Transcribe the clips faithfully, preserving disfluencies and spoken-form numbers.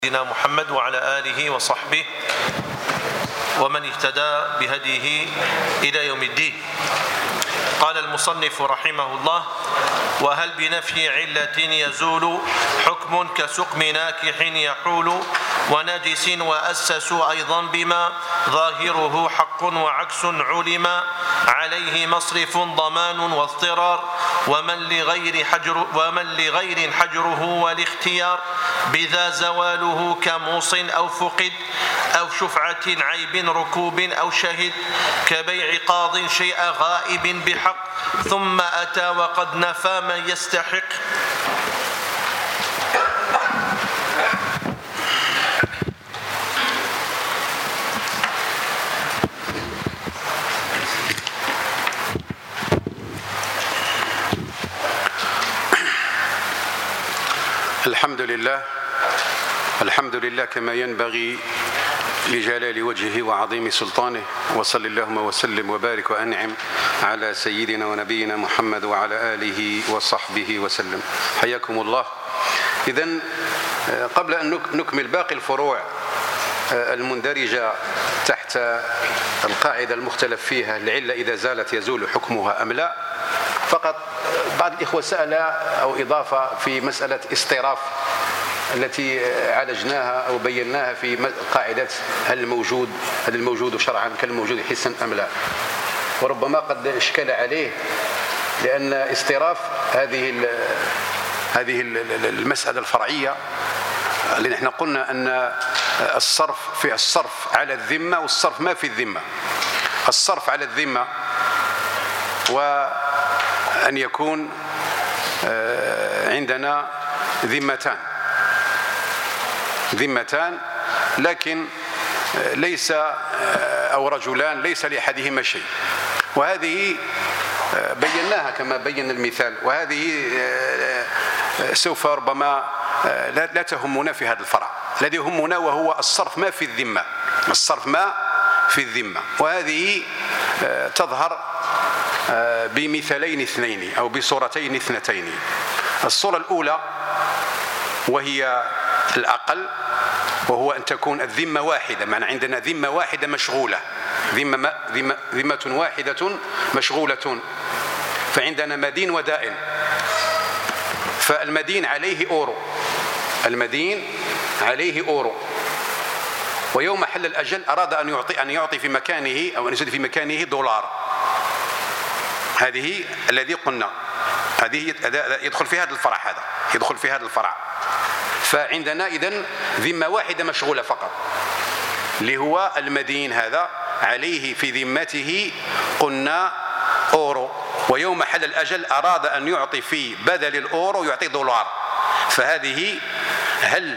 سيدنا محمد وعلى آله وصحبه ومن اهتدى بهديه إلى يوم الدين. قال المصنف رحمه الله: وهل بنفي علة يزول حكم كسقم ناكح يحول ونجس وأسس أيضا بما ظاهره حق وعكس علم عليه مصرف ضمان واضطرار ومن لغير حجر ومن لغير حجره والاختيار بذا زواله كموص أو فقد أو شفعة عيب ركوب أو شهد كبيع قاض شيء غائب بحق ثم أتى وقد نفى من يستحق. الحمد لله الحمد لله كما ينبغي لجلال وجهه وعظيم سلطانه، وصل اللهم وسلم وبارك وأنعم على سيدنا ونبينا محمد وعلى آله وصحبه وسلم. حياكم الله. إذن قبل أن نكمل باقي الفروع المندرجة تحت القاعدة المختلف فيها العلة إذا زالت يزول حكمها أم لا، فقط بعض الإخوة سأل أو إضافة في مسألة اصطراف التي عالجناها أو بيناها في قاعدة هل الموجود هل الموجود شرعا كالموجود حسا أم لا، وربما قد اشكل عليه لأن اصطراف هذه هذه المسألة الفرعية اللي نحن قلنا أن الصرف في الصرف على الذمة والصرف ما في الذمة. الصرف على الذمة وأن يكون عندنا ذمتان ذمتان لكن ليس أو رجلان ليس لأحدهما شيء، وهذه بيناها كما بين المثال، وهذه سوف ربما لا تهمنا في هذا الفرع. الذي يهمنا وهو الصرف ما في الذمة الصرف ما في الذمة وهذه تظهر بمثالين اثنين أو بصورتين اثنتين. الصورة الأولى وهي الأقل، وهو أن تكون الذمة واحدة، معنى عندنا ذمة واحدة مشغولة، ذمة, ذمة, ذمة واحدة مشغولة، فعندنا مدين ودائن، فالمدين عليه أورو المدين عليه أورو ويوم حل الأجل أراد أن يعطي أن يعطي في مكانه أو أن يزيد في مكانه دولار. هذه الذي قلنا هذه يدخل في هذا الفرع هذا يدخل في هذا الفرع فعندنا إذن ذمة واحدة مشغولة فقط، اللي هو المدين هذا عليه في ذمته قلنا أورو، ويوم حل الأجل أراد أن يعطي في بدل الأورو يعطي دولار. فهذه هل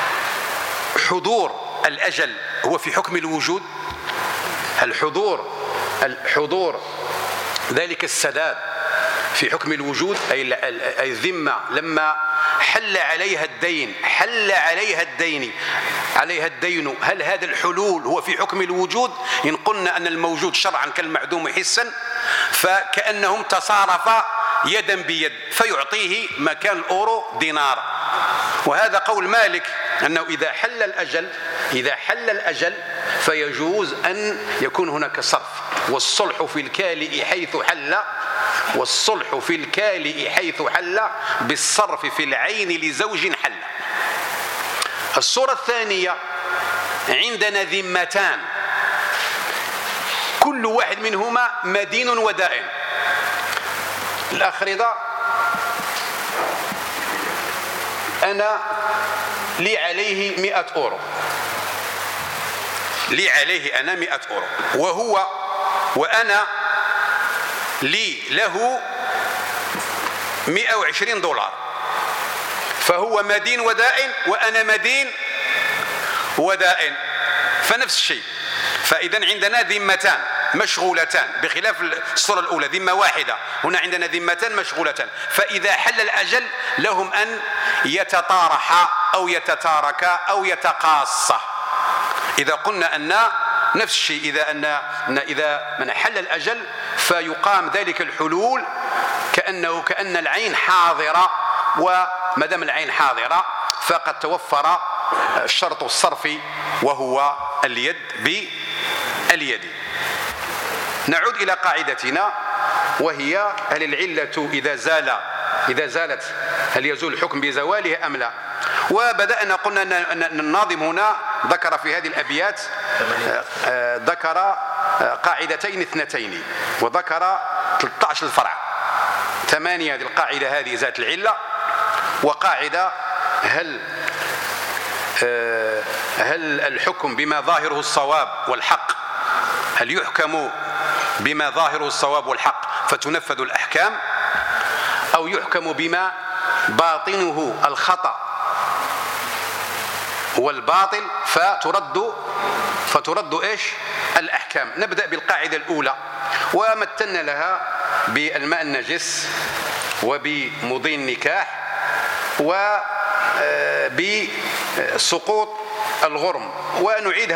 حضور الأجل هو في حكم الوجود؟ هل حضور الحضور ذلك السداد في حكم الوجود؟ أي الذمة لما حل عليها الدين حل عليها الدين عليها الدين هل هذا الحلول هو في حكم الوجود؟ إن قلنا أن الموجود شرعا كالمعدوم حسا فكأنهم تصارفا يدا بيد فيعطيه مكان الأورو دينار. وهذا قول مالك أنه إذا حل الأجل إذا حل الأجل فيجوز أن يكون هناك صرف، والصلح في الكالئ حيث حل والصلح في الكالئ حيث حل بالصرف في العين لزوج حل. الصورة الثانية عندنا ذمتان كل واحد منهما مدين ودائن. الأخ رضا أنا لي عليه مئة أورو لي عليه أنا مئة أورو وهو وأنا لي له مئة وعشرين دولار، فهو مدين ودائن وأنا مدين ودائن فنفس الشيء. فإذا عندنا ذمتان مشغولتان بخلاف الصورة الأولى ذمة واحدة، هنا عندنا ذمتان مشغولتان. فإذا حل الأجل لهم أن يتطارحا أو يتتاركا أو يتقاصا. إذا قلنا أن نفس الشيء إذا أن إذا من حل الأجل فيقام ذلك الحلول كأنه كأن العين حاضرة، وما دام العين حاضرة فقد توفر الشرط الصرفي وهو اليد باليد. نعود إلى قاعدتنا وهي هل العلة إذا زال إذا زالت هل يزول الحكم بزوالها أم لا؟ وبدأنا قلنا أن الناظم هنا ذكر في هذه الأبيات ذكر قاعدتين اثنتين وذكر ثلاثة عشر الفرع. ثمانية هذه القاعدة هذه ذات العلة، وقاعدة هل هل الحكم بما ظاهره الصواب والحق، هل يحكم بما ظاهره الصواب والحق فتنفذ الأحكام، أو يحكم بما باطنه الخطأ والباطل فترد فترد إيش الأحكام. نبدأ بالقاعدة الأولى، ومثلنا لها بالماء النجس وبمضي النكاح وبسقوط الغرم، ونعيد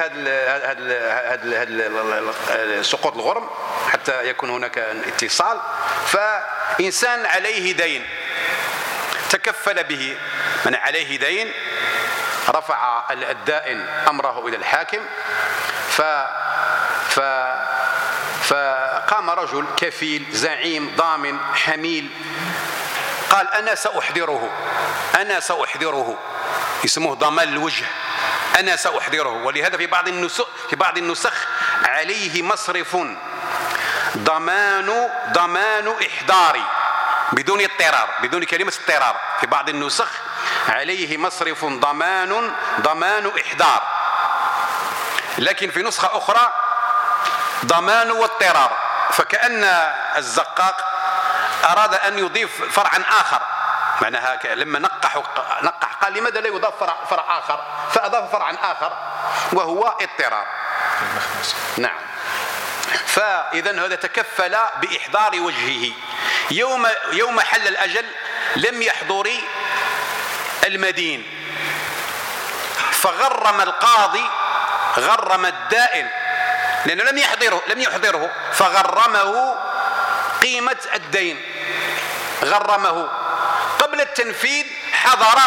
هذا سقوط الغرم حتى يكون هناك اتصال. فإنسان عليه دين تكفل به، من عليه دين رفع الدائن أمره إلى الحاكم، ف ف فقام رجل كفيل زعيم ضامن حميل قال أنا سأحضره أنا سأحضره يسموه ضمان الوجه، أنا سأحضره. ولهذا في بعض النسخ في بعض النسخ عليه مصرف ضمان ضمان إحضاري بدون اضطرار، بدون كلمة اضطرار. في بعض النسخ عليه مصرف ضمان ضمان إحضار، لكن في نسخة أخرى ضمان واضطرار. فكأن الزقاق أراد أن يضيف فرعا آخر، معناها لما نقح نقح قال لماذا لا يضاف فرع, فرع آخر، فأضاف فرعا آخر وهو اضطرار. نعم. فإذا هذا تكفل بإحضار وجهه. يوم يوم حل الأجل لم يحضر المدين، فغرم القاضي غرم الدائن لأنه لم يحضره لم يحضره فغرمه قيمة الدين، غرمه قبل التنفيذ. حضر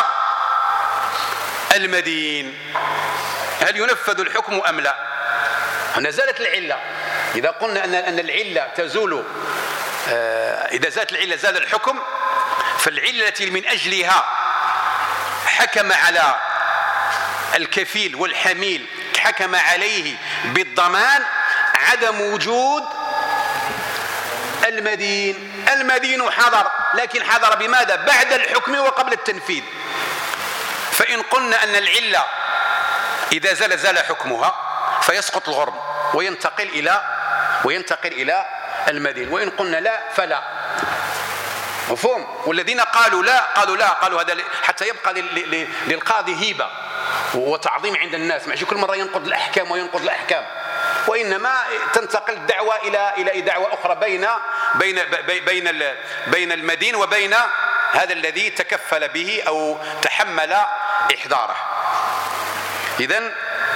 المدين، هل ينفذ الحكم أم لا؟ هنا زالت العلة. إذا قلنا أن أن العلة تزول، إذا زالت العلة زال الحكم، فالعلة التي من أجلها حكم على الكفيل والحميل حكم عليه بالضمان عدم وجود المدين. المدين حضر، لكن حضر بماذا؟ بعد الحكم وقبل التنفيذ. فإن قلنا أن العلة إذا زال زال حكمها فيسقط الغرم وينتقل إلى وينتقل إلى المدين، وإن قلنا لا فلا. مفهوم؟ والذين قالوا لا قالوا لا قالوا هذا حتى يبقى للقاضي هيبة وتعظيم عند الناس، ماشي كل مرة ينقض الأحكام وينقض الأحكام، وإنما تنتقل الدعوة إلى إلى دعوة أخرى بين بين بين بين المدين وبين هذا الذي تكفل به أو تحمل إحضاره. إذن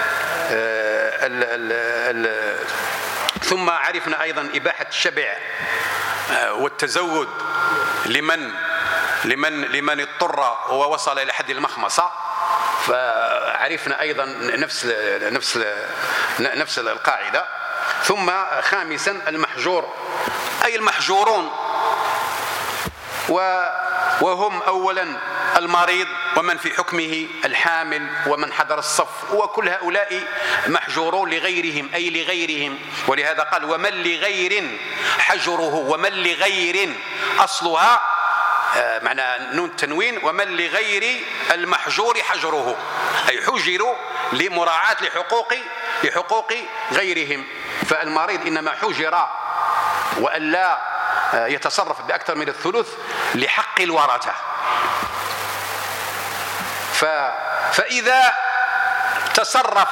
ثم عرفنا أيضا إباحة الشبع والتزود لمن لمن لمن اضطر ووصل إلى حد المخمصة. فعرفنا أيضا نفس نفس نفس القاعدة. ثم خامسا المحجور، أي المحجورون، وهم أولا المريض ومن في حكمه الحامل ومن حضر الصف، وكل هؤلاء محجورون لغيرهم أي لغيرهم. ولهذا قال ومن لغير حجره، ومن لغير أصلها معنى نون التنوين، ومن لغير المحجور حجره، أي حجروا لمراعاة لحقوق لحقوق غيرهم. فالمريض إنما حجر وألا يتصرف بأكثر من الثلث لحق الورثة. فإذا تصرف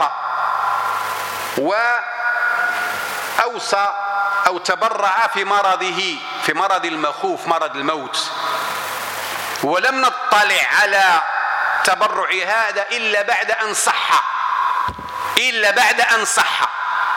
وأوصى أو تبرع في مرضه، في مرض المخوف مرض الموت، ولم نطلع على تبرع هذا إلا بعد أن صح إلا بعد أن صح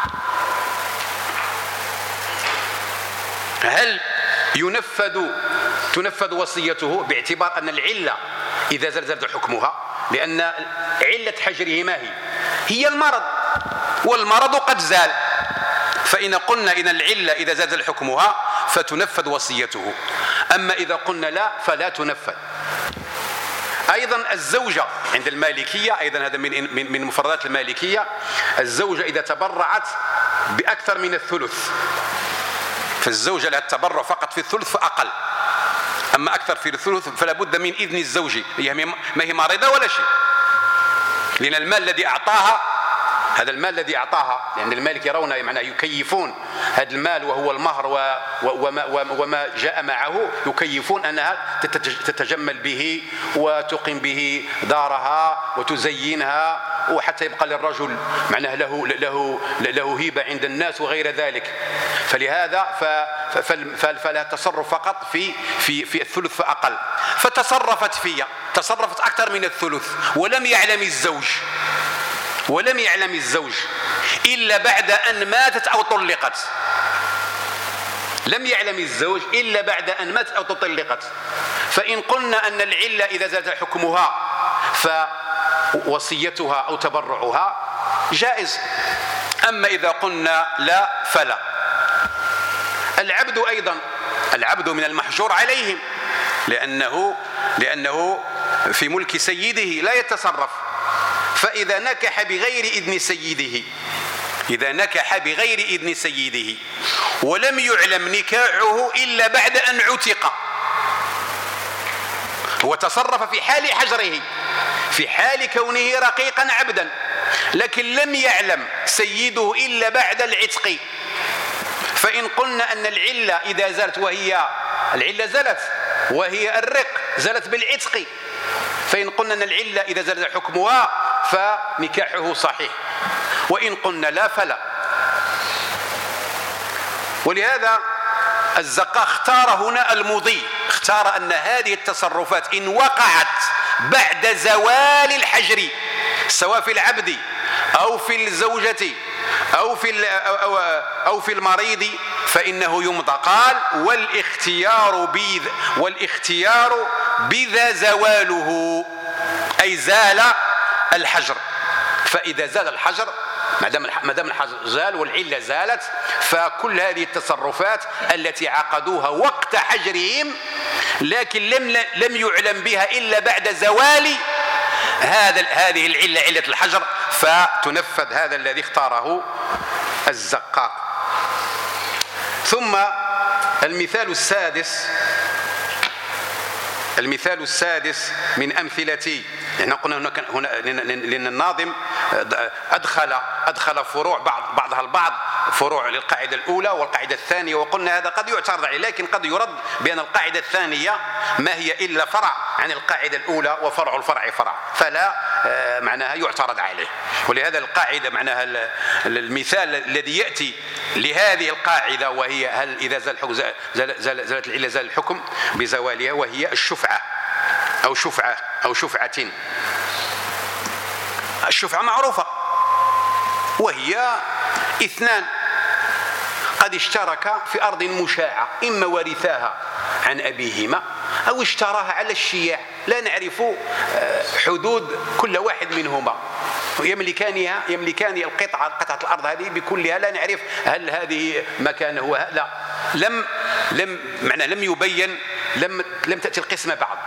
هل ينفذ تنفذ وصيته باعتبار أن العلة إذا زلزلت حكمها؟ لأن علة حجره ما هي؟ هي المرض، والمرض قد زال. فإن قلنا إن العلة إذا زال حكمها فتنفذ وصيته، أما إذا قلنا لا فلا تنفذ. أيضا الزوجة عند المالكية، أيضا هذا من من مفردات المالكية، الزوجة إذا تبرعت بأكثر من الثلث، فالزوجة لها التبرع فقط في الثلث فأقل، أما أكثر في الثلث فلا بد من إذن الزوج، هي ما هي مريضة ولا شيء، لأن المال الذي أعطاها، هذا المال الذي أعطاها، لأن يعني المالك يرون معناه يكيفون هذا المال وهو المهر وما, وما جاء معه، يكيفون أنها تتجمل به وتقيم به دارها وتزينها، وحتى يبقى للرجل معناه له له له هيبة عند الناس وغير ذلك. فلهذا فلا تصرف فقط في في في الثلث فأقل، فتصرفت فيها، تصرفت أكثر من الثلث، ولم يعلم الزوج ولم يعلم الزوج إلا بعد أن ماتت أو طلقت، لم يعلم الزوج إلا بعد أن ماتت أو طلقت. فإن قلنا أن العلة إذا زاد حكمها فوصيتها أو تبرعها جائز، أما إذا قلنا لا فلا. العبد أيضا، العبد من المحجور عليهم، لأنه لأنه في ملك سيده لا يتصرف، فإذا نكح بغير إذن سيده، إذا نكح بغير إذن سيده ولم يعلم نكاحه إلا بعد أن عتق، هو تصرف في حال حجره، في حال كونه رقيقا عبدا، لكن لم يعلم سيده إلا بعد العتق. فإن قلنا أن العلة إذا زالت، وهي العلة زالت وهي الرق، زالت بالعتق، فإن قلنا أن العلة إذا زال حكمها فنكاحه صحيح، وإن قلنا لا فلا. ولهذا الزقاق اختار هنا المضي، اختار أن هذه التصرفات إن وقعت بعد زوال الحجر، سواء في العبد أو في الزوجة أو في أو أو في المريض، فإنه يمضى. قال والاختيار بذا والاختيار بذا زواله، أي زال الحجر. فإذا زال الحجر، ما دام ما دام الحجر زال والعلة زالت، فكل هذه التصرفات التي عقدوها وقت حجرهم لكن لم لم يعلم بها إلا بعد زوال هذا هذه العلة، علة الحجر، فتنفذ. هذا الذي اختاره الزقاق. ثم المثال السادس، المثال السادس من أمثلة، احنا قلنا هنا هنا لأن الناظم أدخل أدخل فروع بعض بعضها البعض، فروع للقاعدة الأولى والقاعدة الثانية، وقلنا هذا قد يعترض عليه، لكن قد يرد بأن القاعدة الثانية ما هي إلا فرع عن القاعدة الأولى، وفرع الفرع فرع، فلا معناها يعترض عليه. ولهذا القاعدة معناها المثال الذي يأتي لهذه القاعدة، وهي هل إذا زال الحكم زالت العلة زال الحكم بزوالها، وهي الشفعة أو شفعة أو شفعة. الشفعة معروفة، وهي اثنان قد اشتركا في أرض مشاعة، إما ورثاها عن أبيهما أو اشتراها على الشياع، لا نعرف حدود كل واحد منهما، يملكانها يملكان القطعة قطعة الأرض هذه بكلها، لا نعرف هل هذه مكانه، لا لم لم معناه لم يبين، لم لم تأتي القسمة بعد.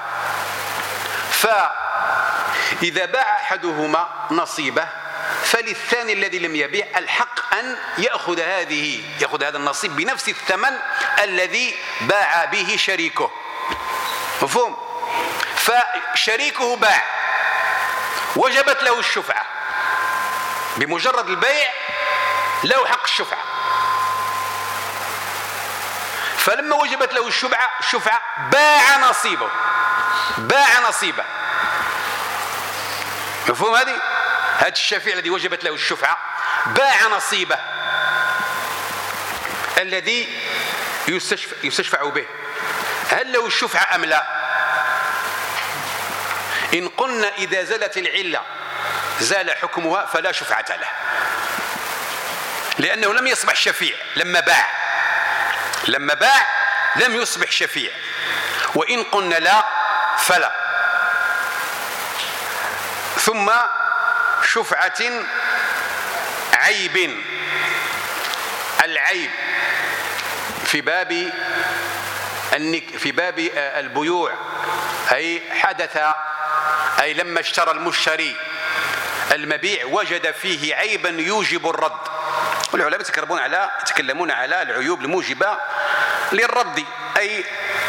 فإذا باع أحدهما نصيبه فللثاني الذي لم يبيع الحق أن يأخذ هذه يأخذ هذا النصيب بنفس الثمن الذي باع به شريكه. مفهوم؟ فشريكه باع، وجبت له الشفعة، بمجرد البيع له حق الشفعة، فلما وجبت له الشفعة الشفعة باع نصيبه باع نصيبه مفهوم؟ هذه هذا الشفيع الذي وجبت له الشفعة باع نصيبه الذي يستشفع, يستشفع به. هل له الشفعة أم لا؟ إن قلنا إذا زالت العلة زال حكمها فلا شفعة له، لأنه لم يصبح شفيع لما باع لما باع لم يصبح شفيع. وإن قلنا لا فلا. ثم شفعة عيب. العيب في باب في باب البيوع، أي حدث أي لما اشترى المشتري المبيع وجد فيه عيبا يوجب الرد. والعلماء يتكلمون على يتكلمون على العيوب الموجبة للرد، أي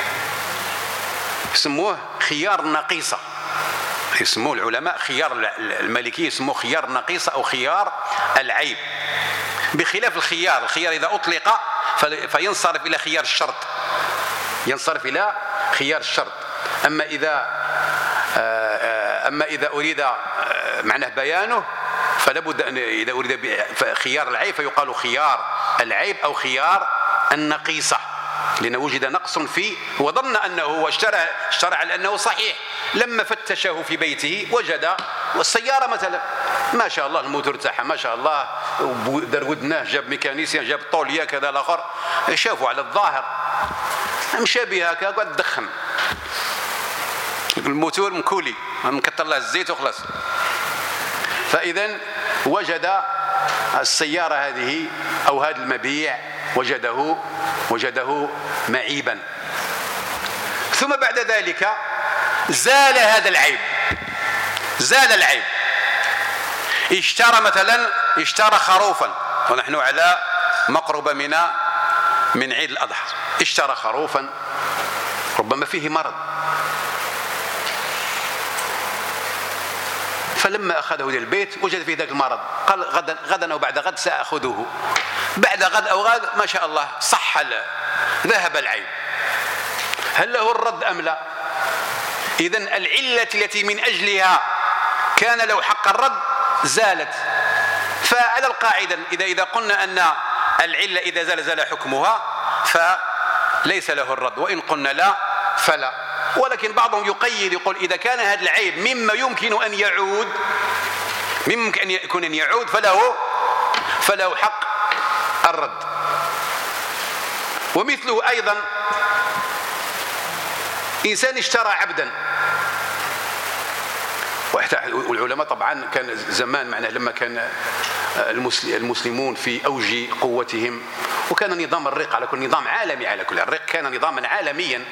يسموه خيار النقيصة، يسموه العلماء خيار المالكية يسموه خيار النقيصة أو خيار العيب، بخلاف الخيار. الخيار إذا أطلق فينصرف إلى خيار الشرط، ينصرف إلى خيار الشرط. أما إذا أما إذا أريد معناه بيانه فلا بد أن إذا أريد خيار العيب فيقال خيار العيب أو خيار النقيصة، لأنه وجد نقص فيه وظن أنه واشترى اشترى على أنه صحيح. لما فتشه في بيته وجد والسيارة مثلا ما شاء الله الموتور تاعها ما شاء الله دار ودناه، جاب ميكانيسيان جاب طولية كذا الآخر، شافوا على الظاهر مشى بها هكا قاعد تدخن، الموتور مكولي مكتر له الزيت وخلاص. فإذا وجد السيارة هذه أو هذا المبيع وجده وجده معيبا، ثم بعد ذلك زال هذا العيب، زال العيب. اشترى مثلا اشترى خروفا، ونحن على مقربة من من عيد الأضحى، اشترى خروفا ربما فيه مرض، فلما أخذه إلى البيت وجد فيه ذاك المرض، قال غدا غدا أو بعد غد سأخذه. بعد غد أو غد ما شاء الله صح، ذهب العيب. هل له الرد أم لا؟ إذن العلة التي من أجلها كان له حق الرد زالت. فعلى القاعدة إذا إذا قلنا أن العلة إذا زال زال حكمها فليس له الرد، وإن قلنا لا فلا. ولكن بعضهم يقيد يقول إذا كان هذا العيب مما يمكن أن يعود ممكن أن يكون أن يعود فله فله حق الرد. ومثله أيضا إنسان اشترى عبدا، والعلماء طبعا كان زمان معناه لما كان المسلمون في أوج قوتهم، وكان نظام الرق على كل نظام عالمي، على كل الرق كان نظاما عالميا.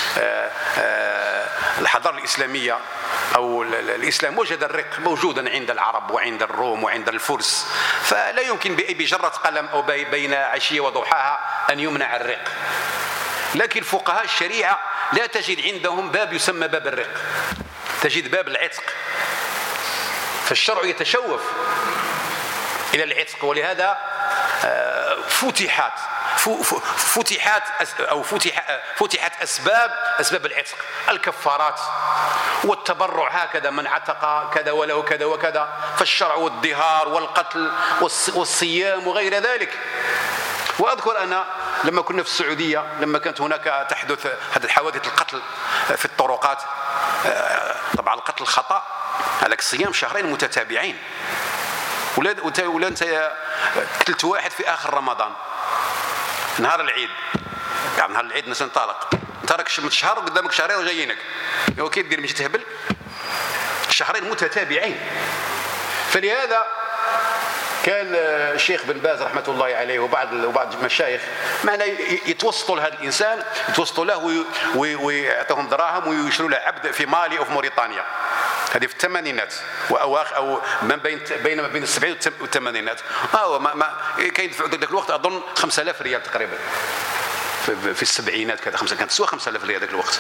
الحضارة الإسلامية أو الإسلام وجد الرق موجودا عند العرب وعند الروم وعند الفرس، فلا يمكن بجرة قلم أو بين عشية وضحاها أن يمنع الرق. لكن فقهاء الشريعة لا تجد عندهم باب يسمى باب الرق، تجد باب العتق، فالشرع يتشوف إلى العتق. ولهذا فتحت فتحت أو فتح فتحت أسباب أسباب العتق، الكفارات والتبرع، هكذا من عتق كذا وله كذا وكذا، فالشرع والدهار والقتل والصيام وغير ذلك. وأذكر أنا لما كنا في السعودية لما كانت هناك تحدث هذه الحوادث القتل في الطرقات، طبعا القتل خطأ، عليك الصيام شهرين متتابعين، ولا ولا انت قتلت واحد في آخر رمضان نهار العيد، يعني نهار العيد الناس انطلق، انت راك شهر قدامك شهرين وجايينك، كيف دير ماشي تهبل؟ شهرين متتابعين. فلهذا كان الشيخ بن باز رحمة الله عليه وبعض وبعض المشايخ معنا يتوسطوا لهذا الإنسان، يتوسطوا له ويعطيهم دراهم ويشروا له عبد في مالي أو في موريتانيا، هذه في الثمانينات وأواخر أو من بين بين ما بين السبعين والثمانينات. هو ما, ما كان يدفع ذاك الوقت أظن خمسة آلاف ريال تقريبا في, في السبعينات كذا، خمسة كانت تسوى خمسة آلاف ريال ذاك الوقت.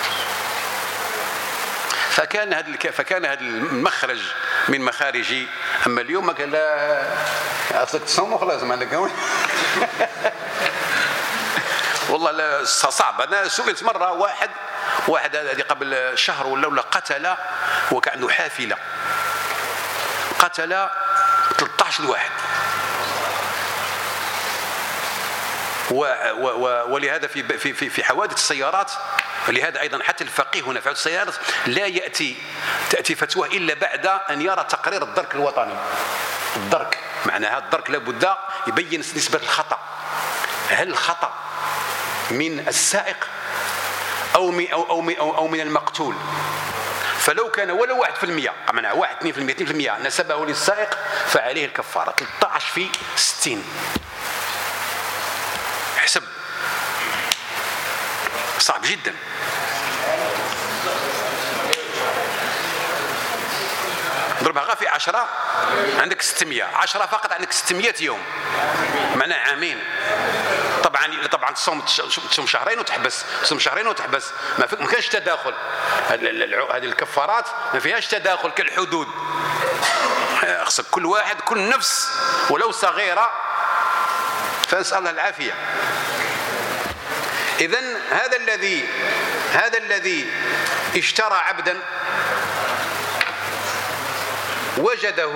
فكان هذا فكان هذا المخرج من مخارج. أما اليوم كان لا أصلك تصوم وخلاص ما عندك والله لا صعب. أنا سئلت مرة واحد واحد هذه قبل شهر ولا ولا قتل، وكان عنده حافلة قتل ثلاثة عشر واحد، ولهذا في في في حوادث السيارات، ولهذا أيضا حتى الفقيه هنا في السيارات لا يأتي تأتي فتوى إلا بعد أن يرى تقرير الدرك الوطني. الدرك معناها الدرك لابد يبين نسبة الخطأ، هل الخطأ من السائق أو من أو أو أو من المقتول. فلو كان ولو واحد في المية معناها واحد اثنين في المية اثنين في المية نسبه للسائق فعليه الكفارة ثلاثة عشر في ستين. حسب صعب جدا. ضربها غير في عشرة عندك ستمية، عشرة فقط عندك ستمية يوم معناه عامين. طبعا طبعا تصوم تصوم شهرين وتحبس، تصوم شهرين وتحبس، ما ما كانش تداخل. هذه الكفارات ما فيهاش تداخل كالحدود. خصك كل واحد كل نفس ولو صغيرة، فنسأل الله العافية. إذن هذا الذي هذا الذي اشترى عبدا وجده،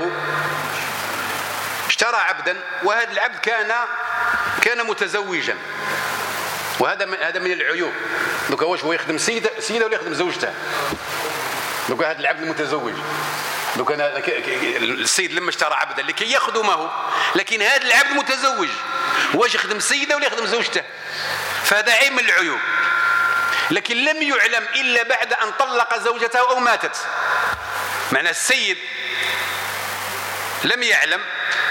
اشترى عبدا وهذا العبد كان كان متزوجا، وهذا من هذا من العيوب. دوكا واش هو يخدم سيده سيده ولا يخدم زوجته؟ دوكا هذا العبد المتزوج، دوكا السيد لما اشترى عبدا لكي يخدمه، لكن هذا العبد متزوج واش يخدم سيده ولا يخدم زوجته؟ فهذا عيب من العيوب. لكن لم يعلم الا بعد ان طلق زوجته او ماتت. معنى السيد لم يعلم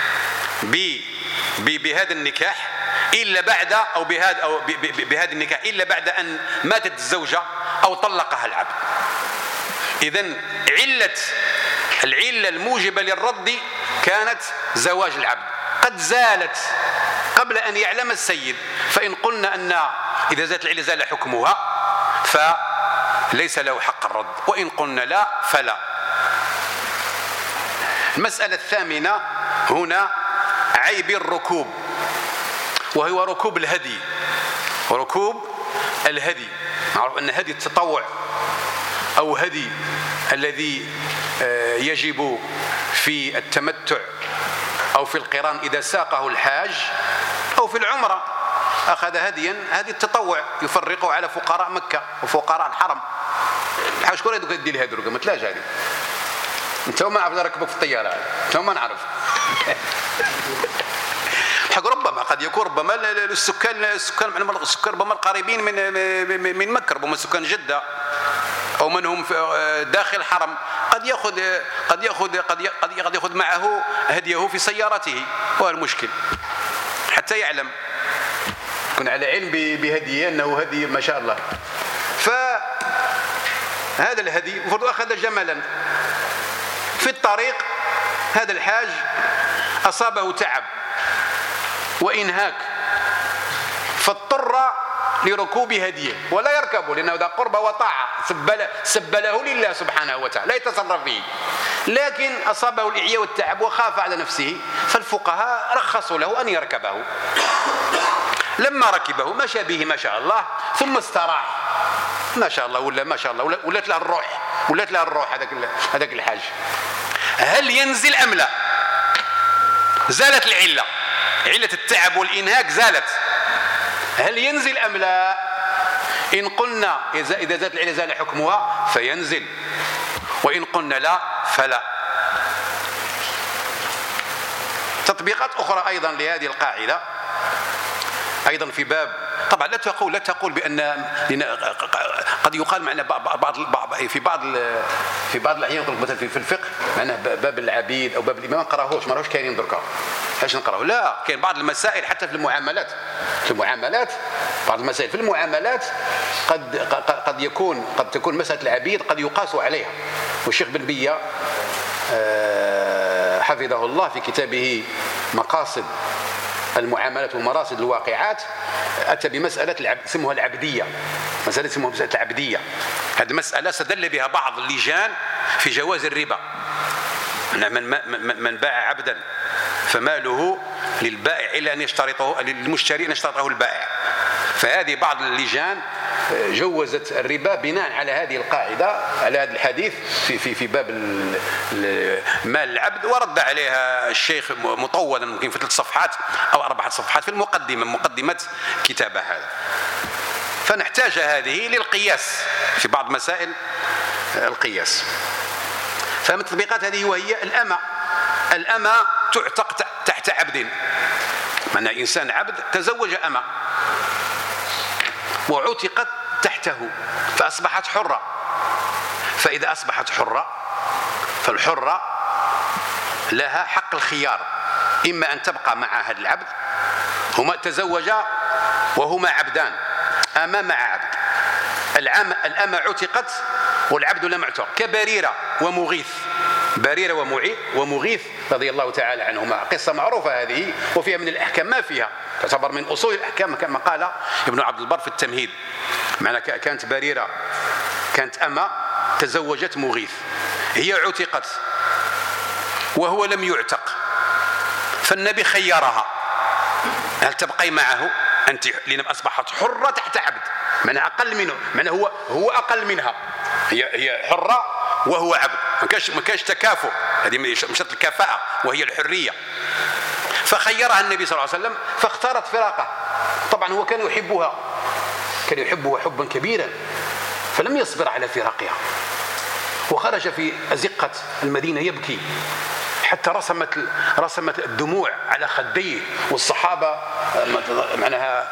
بهذا النكاح إلا بعد أو بهذا أو بهذا النكاح إلا بعد أن ماتت الزوجة أو طلقها العبد. إذن علة العلة الموجبة للرد كانت زواج العبد، قد زالت قبل أن يعلم السيد. فإن قلنا أن إذا زالت العلة زال حكمها فليس له حق الرد، وإن قلنا لا فلا. المسألة الثامنة هنا عيب الركوب، وهو ركوب الهدي. ركوب الهدي نعرف أن هدي التطوع أو هدي الذي يجب في التمتع أو في القران إذا ساقه الحاج، أو في العمرة أخذ هديا، هدي التطوع يفرقه على فقراء مكة وفقراء الحرم. الحاج شكون يدوك يدي الهدي ركب ما تلاش هذه، انت ما نعرف نركبك في الطياره، انت ما نعرف. حق ربما قد يكون ربما السكان السكان السكان ربما القريبين من من مكه، ربما سكان جده او من هم داخل الحرم، قد ياخذ قد ياخذ قد قد ياخذ معه هديه في سيارته، وهو المشكل حتى يعلم يكون على علم بهديه انه هدي ما شاء الله. فهذا الهدي المفروض اخذ جملا في الطريق. هذا الحاج أصابه تعب وإنهاك فاضطر لركوب هديه، ولا يركبه لأنه ذا قربة وطاعة، سب له لله سبحانه وتعالى لا يتصرف فيه. لكن أصابه الإعياء والتعب وخاف على نفسه، فالفقهاء رخصوا له أن يركبه. لما ركبه مشى به ما شاء الله، ثم استراح ما شاء الله، ولا ما شاء الله ولات له الروح، ولات له الروح هذاك هذاك الحاج. هل ينزل أم لا؟ زالت العلة، علة التعب والإنهاك زالت. هل ينزل أم لا؟ إن قلنا إذا زالت العلة زال حكمها فينزل، وإن قلنا لا فلا. تطبيقات أخرى أيضا لهذه القاعدة أيضا في باب، طبعا لا تقول لا تقول بأن قد يقال معنا بعض في بعض في بعض الأحيان يقول مثلا في الفقه معناه باب العبيد أو باب الإمام ما نقراهوش ما راهوش كاينين دركا، ايش نقراوه؟ لا، كاين بعض المسائل حتى في المعاملات في المعاملات بعض المسائل في المعاملات قد قد يكون قد تكون مسألة العبيد قد يقاس عليها. والشيخ بن بية حفظه الله في كتابه مقاصد المعاملات ومراصد الواقعات أتى بمسألة العبد اسمها العبدية، مسألة اسمها مسألة العبدية. هذه مسألة استدل بها بعض اللجان في جواز الربا. من من باع عبدا فماله للبائع إلا أن يشترطه للمشتري أن يشترطه البائع. فهذه بعض اللجان جوزت الربا بناء على هذه القاعدة، على هذا الحديث في في في باب مال العبد، ورد عليها الشيخ مطولا ممكن في ثلاث صفحات أو أربعة صفحات في المقدمة مقدمة كتابه هذا. فنحتاج هذه للقياس في بعض مسائل القياس. فمن التطبيقات هذه وهي الأمة. الأمة تعتق تحت عبد، معنى إنسان عبد تزوج أمة وعتقت تحته فأصبحت حرة، فإذا أصبحت حرة فالحرة لها حق الخيار، إما أن تبقى مع هذا العبد، هما تزوجا وهما عبدان، أما مع عبد، العام الأمة عتقت والعبد لم يعتق، كبريرة ومغيث. بريرة ومغيث رضي الله تعالى عنهما، قصة معروفة هذه وفيها من الأحكام ما فيها، تعتبر من أصول الأحكام كما قال ابن عبد البر في التمهيد. معنى كانت بريرة كانت أمة تزوجت مغيث، هي عتقت وهو لم يعتق، فالنبي خيرها هل تبقي معه أنت لأن أصبحت حرة تحت عبد، معنى أقل منه، معنى هو هو أقل منها، هي هي حرة وهو عبد، ما كانش ما كانش تكافؤ، هذه مشت الكفاءة وهي الحرية. فخيرها النبي صلى الله عليه وسلم فاختارت فراقه. طبعا هو كان يحبها، كان يحبها حبا كبيرا، فلم يصبر على فراقها وخرج في أزقة المدينة يبكي حتى رسمت رسمت الدموع على خديه، والصحابة معناها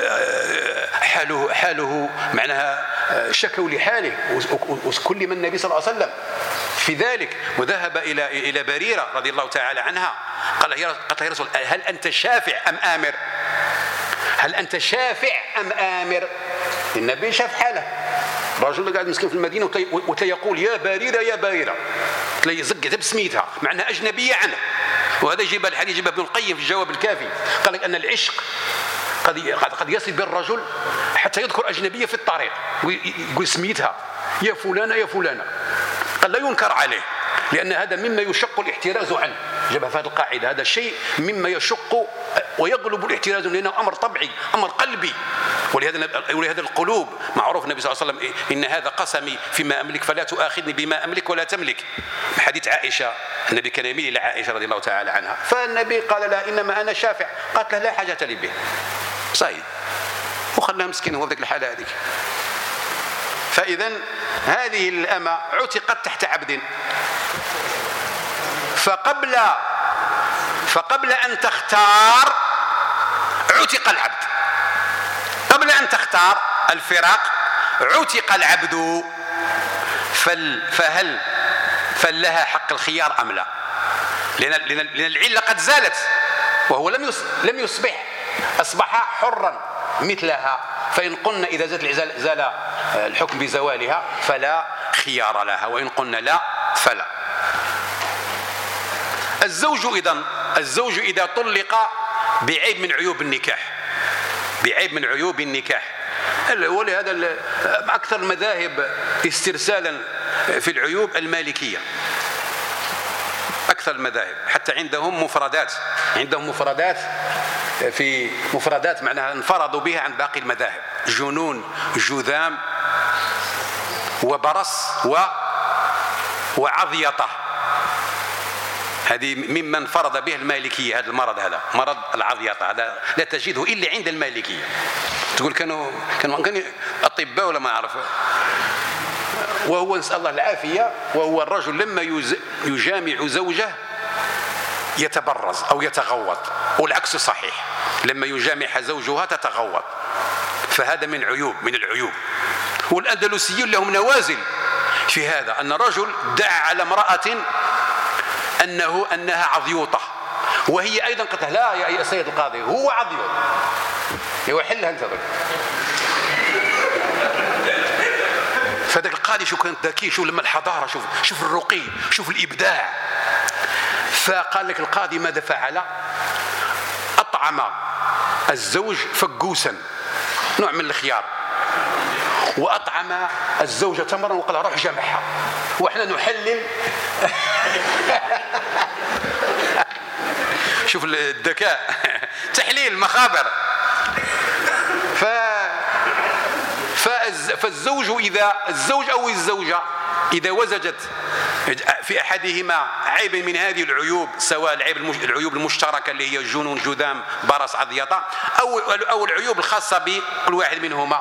حاله حاله معناها شكوا لحاله، وكل من النبي صلى الله عليه وسلم في ذلك، وذهب إلى إلى بريرة رضي الله تعالى عنها قال يا رسول هل أنت شافع أم آمر؟ هل أنت شافع أم آمر؟ النبي شاف حاله، رجل قاعد مسكين في المدينة وتيقول يا بريرة يا بريرة، تلاقي زقت بسميتها مع أنها أجنبية عنه. وهذا يجيب الحديث يجيب ابن القيم في الجواب الكافي، قال لك أن العشق قد قد يصل بالرجل حتى يذكر أجنبية في الطريق ويقول سميتها يا فلانة يا فلانة، قال لا ينكر عليه لأن هذا مما يشق الاحتراز عنه. جابها في هذه القاعدة، هذا الشيء مما يشق ويغلب الاحتراز لأنه أمر طبيعي أمر قلبي. ولهذا ولهذا القلوب معروف النبي صلى الله عليه وسلم إن هذا قسمي فيما أملك فلا تؤاخذني بما أملك ولا تملك. حديث عائشة النبي كان يميل إلى عائشة رضي الله تعالى عنها، فالنبي قال لها إنما أنا شافع، قالت له لا حاجة لي به صحيح، وخلاها مسكين هو في ذيك الحالة هذيك. فإذا هذه الأمة عتقت تحت عبد، فقبل فقبل أن تختار عتق العبد، قبل أن تختار الفراق عتق العبد، فهل فلها حق الخيار أم لا؟ لأن لأن العلة قد زالت وهو لم لم يصبح، أصبح حرا مثلها. فإن قلنا إذا زالت العزال زال الحكم بزوالها فلا خيار لها، وإن قلنا لا فلا. الزوج إذن الزوج إذا طلق بعيب من عيوب النكاح، بعيب من عيوب النكاح، ولهذا أكثر المذاهب استرسالا في العيوب المالكية، أكثر المذاهب حتى عندهم مفردات، عندهم مفردات في مفردات معناها انفرضوا بها عن باقي المذاهب، جنون جذام وبرص و وعضيطة، هذه ممن انفرد به المالكية. هذا المرض هذا مرض العضيطة هذا لا تجده إلا عند المالكية. تقول كانوا كانوا كانوا أطباء ولا ما أعرف، وهو نسأل الله العافية، وهو الرجل لما يجامع زوجه يتبرز أو يتغوط، والعكس صحيح، لما يجامع زوجها تتغوط، فهذا من عيوب من العيوب. والأندلسيون لهم نوازل في هذا، أن رجل دعا على امرأة أنه أنها عضيوطة، وهي أيضا قالت لا يا سيد القاضي هو عضيوط، يوحلها أنت. فذاك القاضي شو كان ذكي، شو لما الحضارة، شوف شوف الرقي، شوف الإبداع. فقال لك القاضي ماذا فعل؟ أطعم الزوج فقوسا نوع من الخيار، وأطعم الزوجة تمرا وقال روح جمعها، وإحنا نحلل. شوف الذكاء، تحليل المخابر. ف فالزوج إذا الزوج أو الزوجة إذا وزجت في أحدهما عيب من هذه العيوب، سواء العيب العيوب المشتركة اللي هي جنون جذام برص عضيطة، أو أو العيوب الخاصة بكل واحد منهما،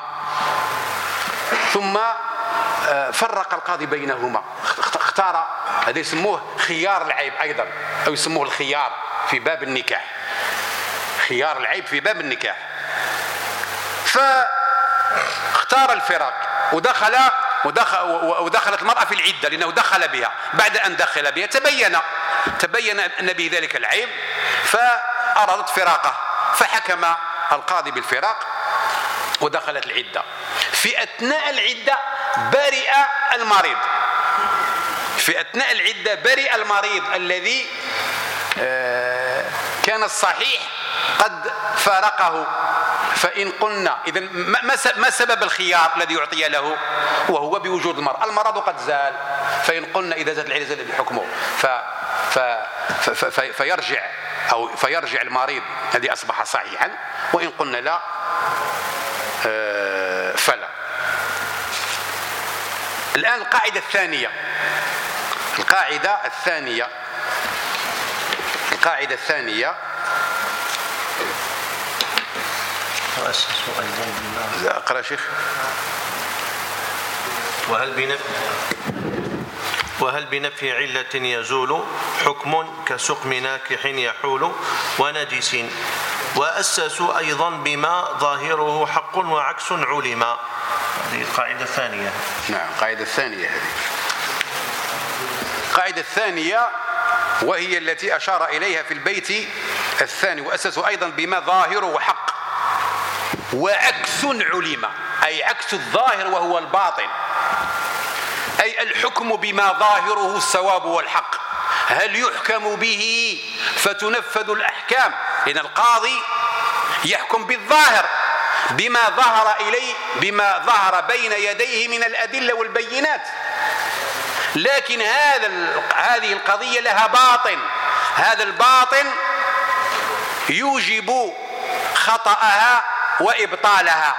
ثم فرق القاضي بينهما، اختار، هذا يسموه خيار العيب أيضا، أو يسموه الخيار في باب النكاح، خيار العيب في باب النكاح. فاختار الفراق ودخل ودخلت المرأة في العدة لأنه دخل بها. بعد أن دخل بها تبين تبين أن به ذلك العيب فأرادت فراقه، فحكم القاضي بالفراق ودخلت العدة. في أثناء العدة برئ المريض في أثناء العدة برئ المريض الذي كان الصحيح قد فارقه. فإن قلنا إذن ما سبب الخيار الذي يعطي له؟ وهو بوجود المرض، المرض قد زال. فإن قلنا إذا زاد العلة زاد بحكمه ف ف ف ف فيرجع أو فيرجع المريض الذي أصبح صحيحا، وإن قلنا لا فلا. الآن القاعدة الثانية القاعدة الثانية القاعدة الثانية أقرأ شيخ. وهل بنفي وهل بنفي علة يزول حكم كسقم ناكح يحول ونجس، وأسسوا أيضا بما ظاهره حق وعكس علما. هذه القاعدة الثانية. نعم، القاعدة الثانية هذه القاعدة الثانية وهي التي أشار إليها في البيت الثاني. وأسسوا أيضا بما ظاهره حق وعكس علم، أي عكس الظاهر وهو الباطن، أي الحكم بما ظاهره الصواب والحق. هل يحكم به فتنفذ الأحكام؟ لأن القاضي يحكم بالظاهر بما ظهر إليه بما ظهر بين يديه من الأدلة والبينات، لكن هذا هذه القضية لها باطن، هذا الباطن يوجب خطأها وإبطالها.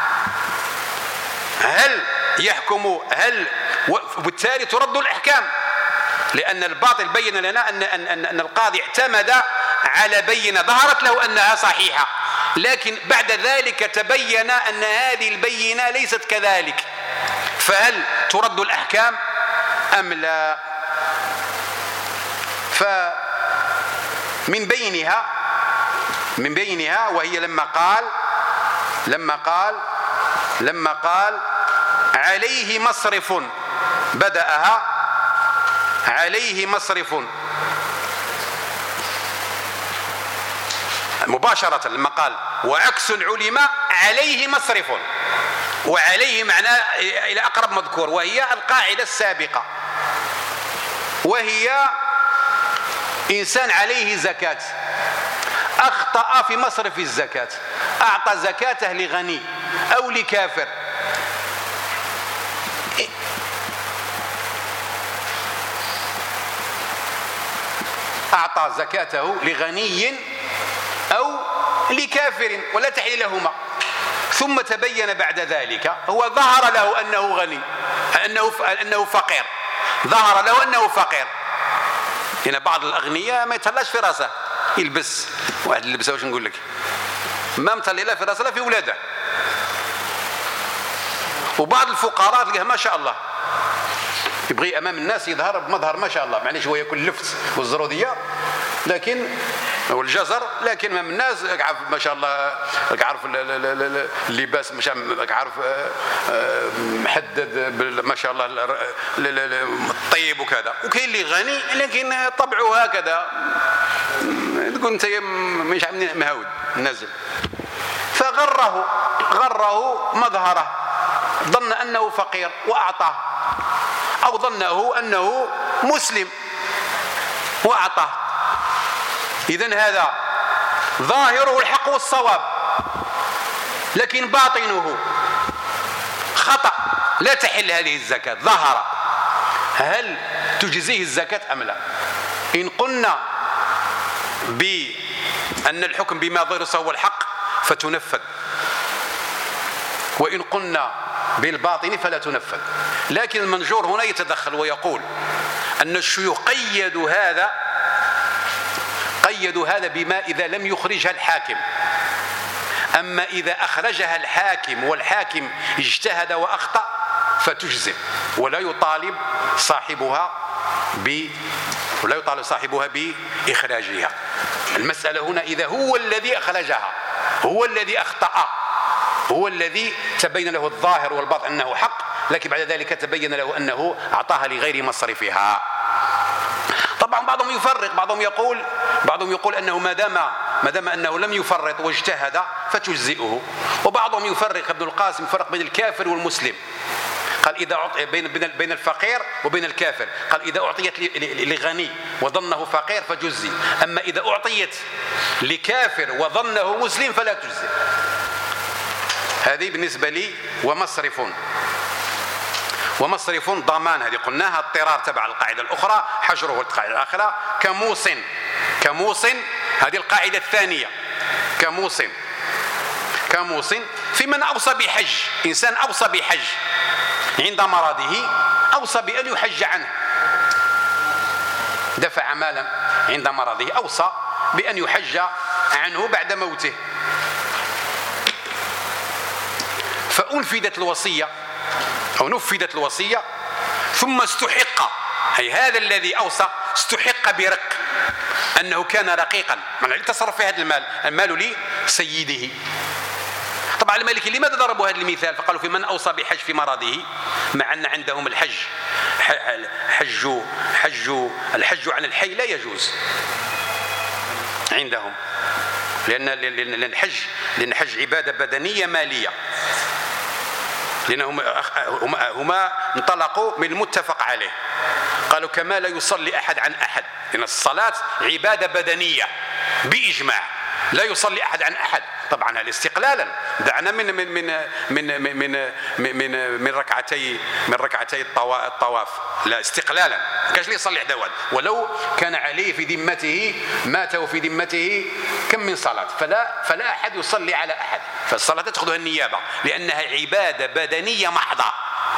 هل يحكم هل وبالتالي ترد الأحكام، لأن الباطل بين لنا أن, أن, أن القاضي اعتمد على بينة ظهرت له أنها صحيحة، لكن بعد ذلك تبين أن هذه البينة ليست كذلك، فهل ترد الأحكام أم لا؟ فمن بينها من بينها وهي لما قال لما قال لما قال عليه مصرف، بدأها عليه مصرف مباشرة لما قال وعكس العلماء عليه مصرف، وعليه معناه إلى أقرب مذكور، وهي القاعدة السابقة، وهي إنسان عليه زكاة أخطأ في مصرف الزكاة، أعطى زكاته لغني أو لكافر، أعطى زكاته لغني أو لكافر ولا تحل لهما، ثم تبين بعد ذلك هو ظهر له أنه غني أنه أنه فقير، ظهر له أنه فقير. هنا بعض الأغنياء ما يتهلاش في راسه، يلبس واحد يلبسه واش نقول لك، ما متهلي لا في راسه لا في ولاده. وبعض الفقراء تلقاه ما شاء الله يبغي امام الناس يظهر بمظهر ما شاء الله، معليش هو ياكل لفت والزروديه لكن والجزر، لكن امام الناس عارف ما شاء الله، عارف اللباس مش عارف محدد ما شاء الله الطيب وكذا، وكاين اللي غني لكن طبعه هكذا تقول انت مش مهود نازل، فغره غره مظهره، ظن انه فقير واعطاه، او ظنه انه مسلم واعطاه. إذن هذا ظاهره الحق والصواب، لكن باطنه خطأ، لا تحل هذه الزكاة. ظهر، هل تجزيه الزكاة أم لا؟ إن قلنا بأن الحكم بما ظهر الصواب والحق فتنفذ، وإن قلنا بالباطن فلا تنفذ. لكن المنجور هنا يتدخل ويقول أن الشيوخ قيدوا هذا قيدوا هذا بما إذا لم يخرجها الحاكم، أما إذا أخرجها الحاكم والحاكم اجتهد وأخطأ فتجزم، ولا يطالب صاحبها ب ولا يطالب صاحبها بإخراجها. المسألة هنا إذا هو الذي أخرجها، هو الذي أخطأ، هو الذي تبين له الظاهر والباطن أنه حق، لكن بعد ذلك تبين له أنه أعطاها لغير مصرفها. طبعا بعضهم يفرق، بعضهم يقول بعضهم يقول أنه ما دام ما دام أنه لم يفرط واجتهد فتجزئه، وبعضهم يفرق، ابن القاسم فرق بين الكافر والمسلم، قال إذا أعطي بين بين الفقير وبين الكافر، قال إذا أعطيت لغني وظنه فقير فجزي، أما إذا أعطيت لكافر وظنه مسلم فلا تجزي. هذه بالنسبة لي. ومصرف ومصرف ضمان، هذه قلناها اضطرار تبع القاعدة الأخرى، حجره القاعدة الآخرة. كموص كموص هذه القاعدة الثانية. كموص كموص في من أوصى بحج، إنسان أوصى بحج عند مرضه، أوصى بأن يحج عنه، دفع مالا عند مرضه، أوصى بأن يحج عنه بعد موته، فأنفذت الوصية أو نفذت الوصية، ثم استحق، أي هذا الذي أوصى استحق برق، أنه كان رقيقا، من يتصرف في هذا المال، المال لسيده. طبعا المالكي لماذا ضربوا هذا المثال؟ فقالوا في من أوصى بحج في مرضه، مع أن عندهم الحج حج حج الحج عن الحي لا يجوز عندهم، لأن لأن الحج لأن الحج عبادة بدنية مالية، لأنهم هما انطلقوا من المتفق عليه، قالوا كما لا يصلي أحد عن أحد، لأن الصلاة عبادة بدنية بإجماع، لا يصلي أحد عن أحد. طبعا هذا استقلالا، دعنا من من من من من من من, من ركعتي من ركعتي الطواف، لا استقلالا، ما كانش يصلي حدا واحد، ولو كان عليه في ذمته مات وفي ذمته كم من صلاة، فلا فلا أحد يصلي على أحد، فالصلاة تأخذها النيابة لأنها عبادة بدنية محضة.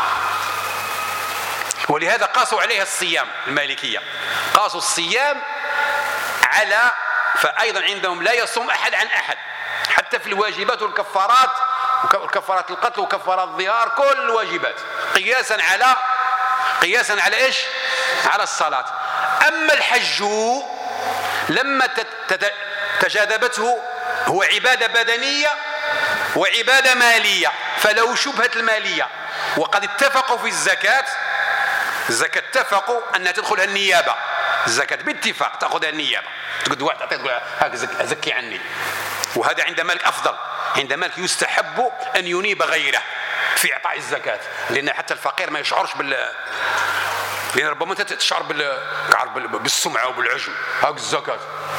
ولهذا قاسوا عليها الصيام، المالكية قاسوا الصيام على، فأيضا عندهم لا يصوم أحد عن أحد، حتى في الواجبات والكفارات، وكفارات القتل وكفارات الظهار، كل الواجبات قياسا على قياسا على ايش؟ على الصلاة. أما الحج لما تجاذبته، هو عبادة بدنية وعبادة مالية، فله شبهة المالية، وقد اتفقوا في الزكاة، الزكاة اتفقوا أنها تدخلها النيابة، الزكاة باتفاق تأخذها النيابة، تقول واحد تعطيه تقول هاك زكي عني، وهذا عند مالك أفضل، عند مالك يستحب أن ينيب غيره في إعطاء الزكاة، لأن حتى الفقير ما يشعرش بال، لأن ربما أنت تشعر بال... بالسمعة وبالعجم، هاك الزكاة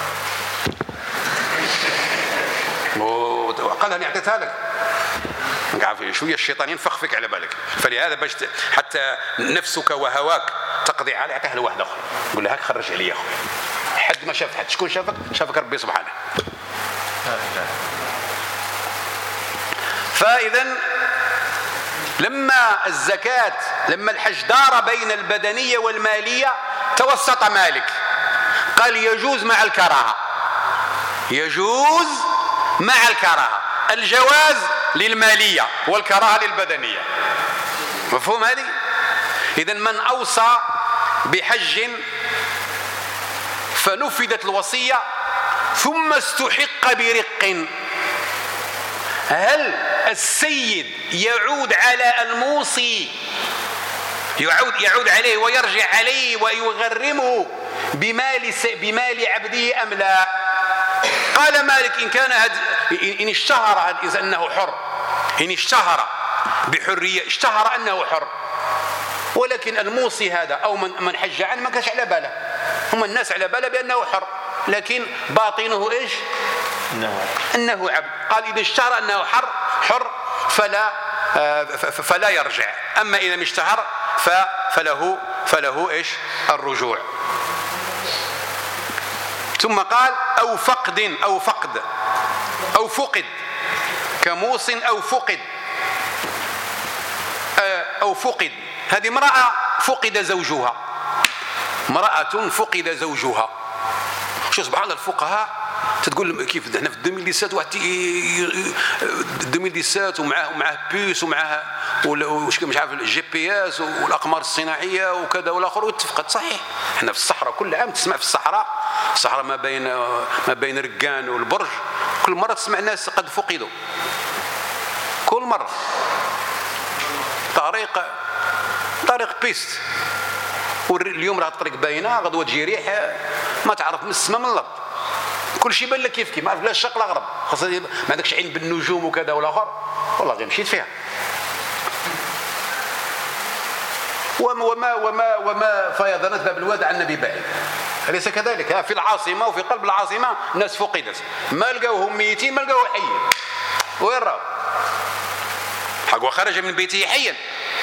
وقال أنا أعطيتها لك، عارف شوية الشيطان ينفخ فيك على بالك، فلهذا باش حتى نفسك وهواك تقضي عليه اعطيها لواحد آخر، قول له هاك خرج عليا أخويا، حد ما شافت حد، شكون شافك؟ شافك ربي سبحانه. فإذا لما الزكاة لما الحج دار بين البدنية والمالية، توسط مالك قال يجوز مع الكراهة، يجوز مع الكراهة، الجواز للمالية والكراهة للبدنية، مفهوم هذه؟ إذن من أوصى بحج فنفذت الوصية ثم استحق برق، هل السيد يعود على الموصي، يعود يعود عليه ويرجع عليه ويغرمه بمال بمال عبده أم لا؟ قال مالك إن كان هد... إن اشتهر هذا الإنسان أنه حر، إن اشتهر بحرية، اشتهر أنه حر، ولكن الموصي هذا أو من من حج عنه ما كانش على باله، هم الناس على باله بأنه حر، لكن باطنه إيش؟ أنه عبد. قال إذا اشتهر أنه حر حر فلا فلا يرجع، أما إذا اشتهر فله فله إيش؟ الرجوع. ثم قال أو فقد أو فقد أو فقد، كموص أو فقد أو فقد، هذه امرأة فقد زوجها، امرأة فقد زوجها. شو سبحان الله الفقهاء تقول كيف احنا في ألفين وسبعطاش واحد ألفين وسبعطاش ومعاه ومعاه بيس ومعاه واش مش عارف الجي بي اس والاقمار الصناعيه وكذا والاخر، واتفقت صحيح. احنا في الصحراء كل عام تسمع في الصحراء، الصحراء ما بين ما بين رقان والبرج، كل مره تسمع ناس قد فقدوا، كل مره طريق طريق بيست، واليوم راه الطريق باينه، غدوه تجي ريح ما تعرف من السماء من الارض، كل شيء بان لك كيف كيف، ما عرف لا الشرق لا غرب، خاصة ما عندكش عين بالنجوم وكذا والاخر، والله غير مشيت فيها. وما وما وما, وما فيضانات باب الواد عن النبي بعيد، أليس كذلك؟ في العاصمة وفي قلب العاصمة الناس فقدت، ما لقاوهم ميتين ما لقاوه حيين، وين راه؟ حق وخرج من بيته حيا.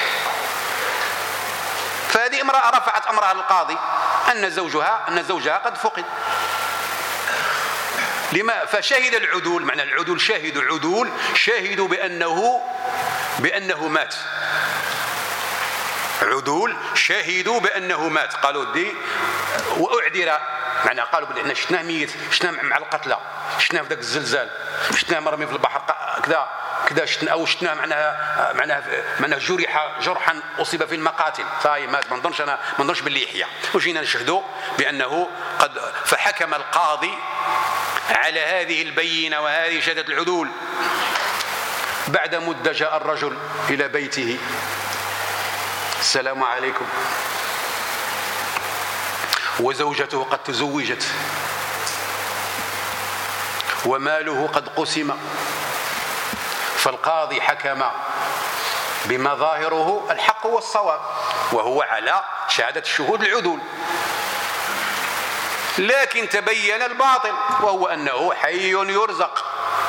فهذه امرأة رفعت أمرها للقاضي أن زوجها أن زوجها قد فقد. لما؟ فشهد العدول، معنى العدول شهدوا عدول شهدوا بأنه بأنه مات. عدول شهدوا بأنه مات، قالوا دي وأعدر، معنى قالوا بلي احنا شفناه ميت، شفناه مع القتلى، شفناه في ذاك الزلزال، شفناه مرمي في البحر كذا كذا، شفنا او شفناه معناها معناها معناها جرح جرحا اصيب في المقاتل، صاي مات، ما نظنش انا ما نظنش باللي يحيى، وجينا نشهدوا بانه قد. فحكم القاضي على هذه البينه وهذه شهاده العدول. بعد مده جاء الرجل الى بيته، السلام عليكم، وزوجته قد تزوجت وماله قد قسم، فالقاضي حكم بما ظاهره الحق والصواب، وهو على شهادة الشهود العدول، لكن تبين الباطل وهو أنه حي يرزق.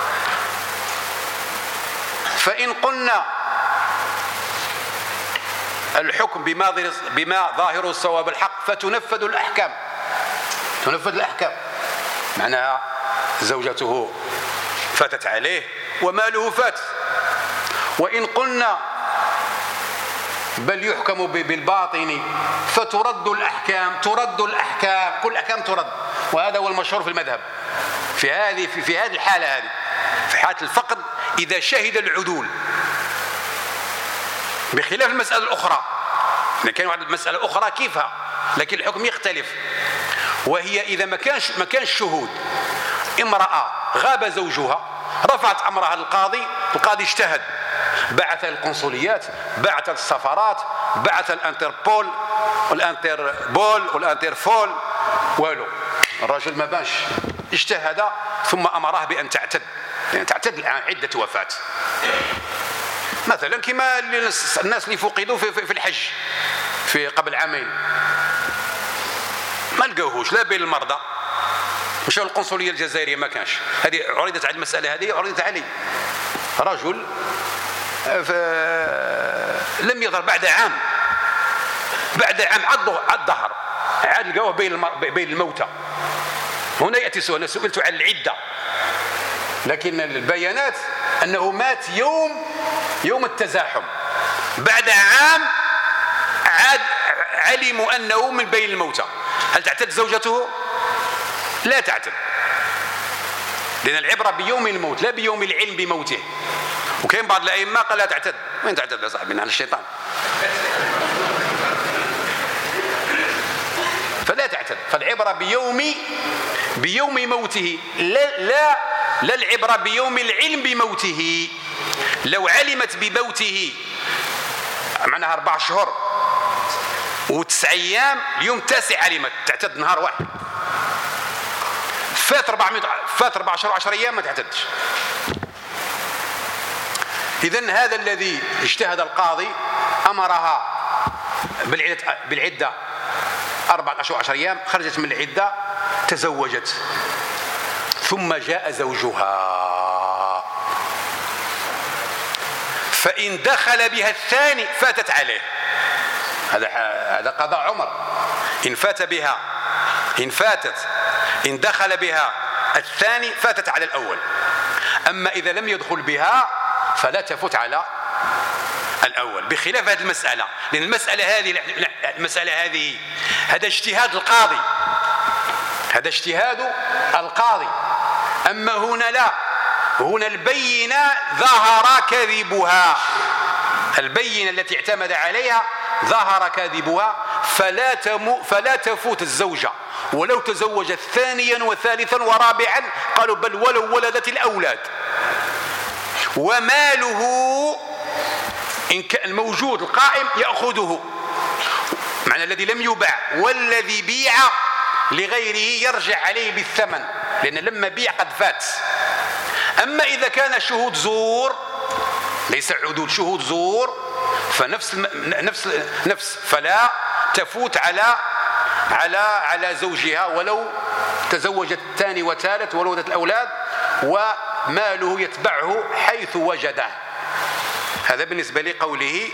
فإن قلنا الحكم بما بما ظاهره الصواب الحق فتنفذ الأحكام، تنفذ الأحكام، معناها زوجته فاتت عليه وماله فات. وإن قلنا بل يحكم بالباطن فترد الأحكام، ترد الأحكام، كل الأحكام ترد، وهذا هو المشهور في المذهب في هذه في, في هذه الحالة، هذه في حالة الفقد إذا شهد العدول، بخلاف المسألة الأخرى. كان واحد المسألة أخرى كيفها، لكن الحكم يختلف، وهي إذا ما كانش ما كانش شهود، امرأة غاب زوجها رفعت أمرها للقاضي، القاضي اجتهد، بعث القنصليات، بعث السفارات، بعث الانتربول والانتربول والانترفول، والو الرجل ما بانش، اجتهد ثم أمره بأن تعتد، يعني تعتد الآن عدة وفاة، مثلا كما الناس اللي فقدوا في, في, في الحج في قبل عامين ما لقوهوش لا بين المرضى، مشاو القنصلية الجزائرية ما كانش، هذه عرضت على المسألة هذه عرضت علي، رجل لم يظهر بعد عام، بعد عام عد الظهر عاد لقوه بين بين الموتى. هنا يأتي سؤال، أنا سئلت عن العدة، لكن البيانات أنه مات يوم يوم التزاحم، بعد عام عاد علموا أنه من بين الموتى. هل تعتد زوجته؟ لا تعتد، لأن العبرة بيوم الموت لا بيوم العلم بموته. وكاين بعض الأئمة قال لا تعتد، وين تعتد يا صاحبي؟ على الشيطان. فلا تعتد، فالعبرة بيوم بيوم موته، لا لا لا العبرة بيوم العلم بموته. لو علمت بموته معناها أربع شهور وتسع أيام، اليوم التاسع علمت، تعتد نهار واحد. فات أربعمائة فات أربع شهور عشر أيام ما تعتدش. إذن هذا الذي اجتهد القاضي أمرها بالعدة بالعدة أربعة أشهر عشر أيام، خرجت من العدة تزوجت، ثم جاء زوجها، فإن دخل بها الثاني فاتت عليه. هذا هذا قضاء عمر. إن فات بها إن فاتت إن دخل بها الثاني فاتت على الأول. أما إذا لم يدخل بها فلا تفوت على الأول، بخلاف هذه المسألة، لأن المسألة هذه المسألة هذه هذا اجتهاد القاضي، هذا اجتهاد القاضي. أما هنا لا، هنا البينة ظهر كذبها، البينة التي اعتمد عليها ظهر كذبها، فلا تمو فلا تفوت الزوجة ولو تزوجت ثانيا وثالثا ورابعا، قالوا بل ولو ولدت الأولاد. وماله إن كان موجود القائم يأخذه، معنى الذي لم يباع، والذي بيع لغيره يرجع عليه بالثمن، لأن لما بيع قد فات. أما إذا كان شهود زور ليس عدول، شهود زور، فنفس نفس نفس فلا تفوت على على على زوجها ولو تزوجت الثاني وثالث وولدت الأولاد، وماله يتبعه حيث وجده. هذا بالنسبة لقوله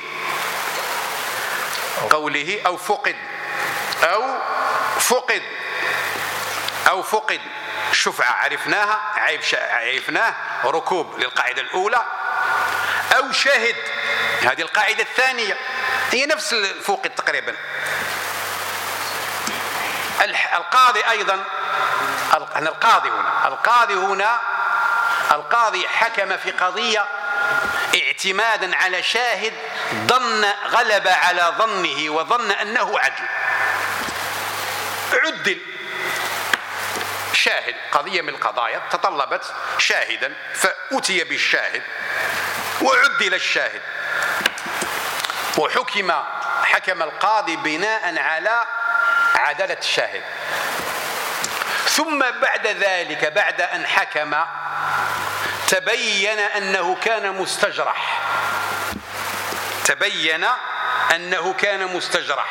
قوله أو فقد أو فقد أو فقد شفعة عرفناها، عيب عرفناه، ركوب للقاعدة الأولى، أو شهد هذه القاعدة الثانية هي نفس الفقد تقريبا. القاضي أيضا القاضي هنا القاضي هنا القاضي حكم في قضية اعتمادا على شاهد ظن غلب على ظنه وظن أنه عدل، عدل شاهد، قضية من القضايا تطلبت شاهدا فأتي بالشاهد وعدل الشاهد، وحكم حكم القاضي بناء على عدالة الشاهد. ثم بعد ذلك بعد أن حكم تبين أنه كان مستجرح تبين أنه كان مستجرح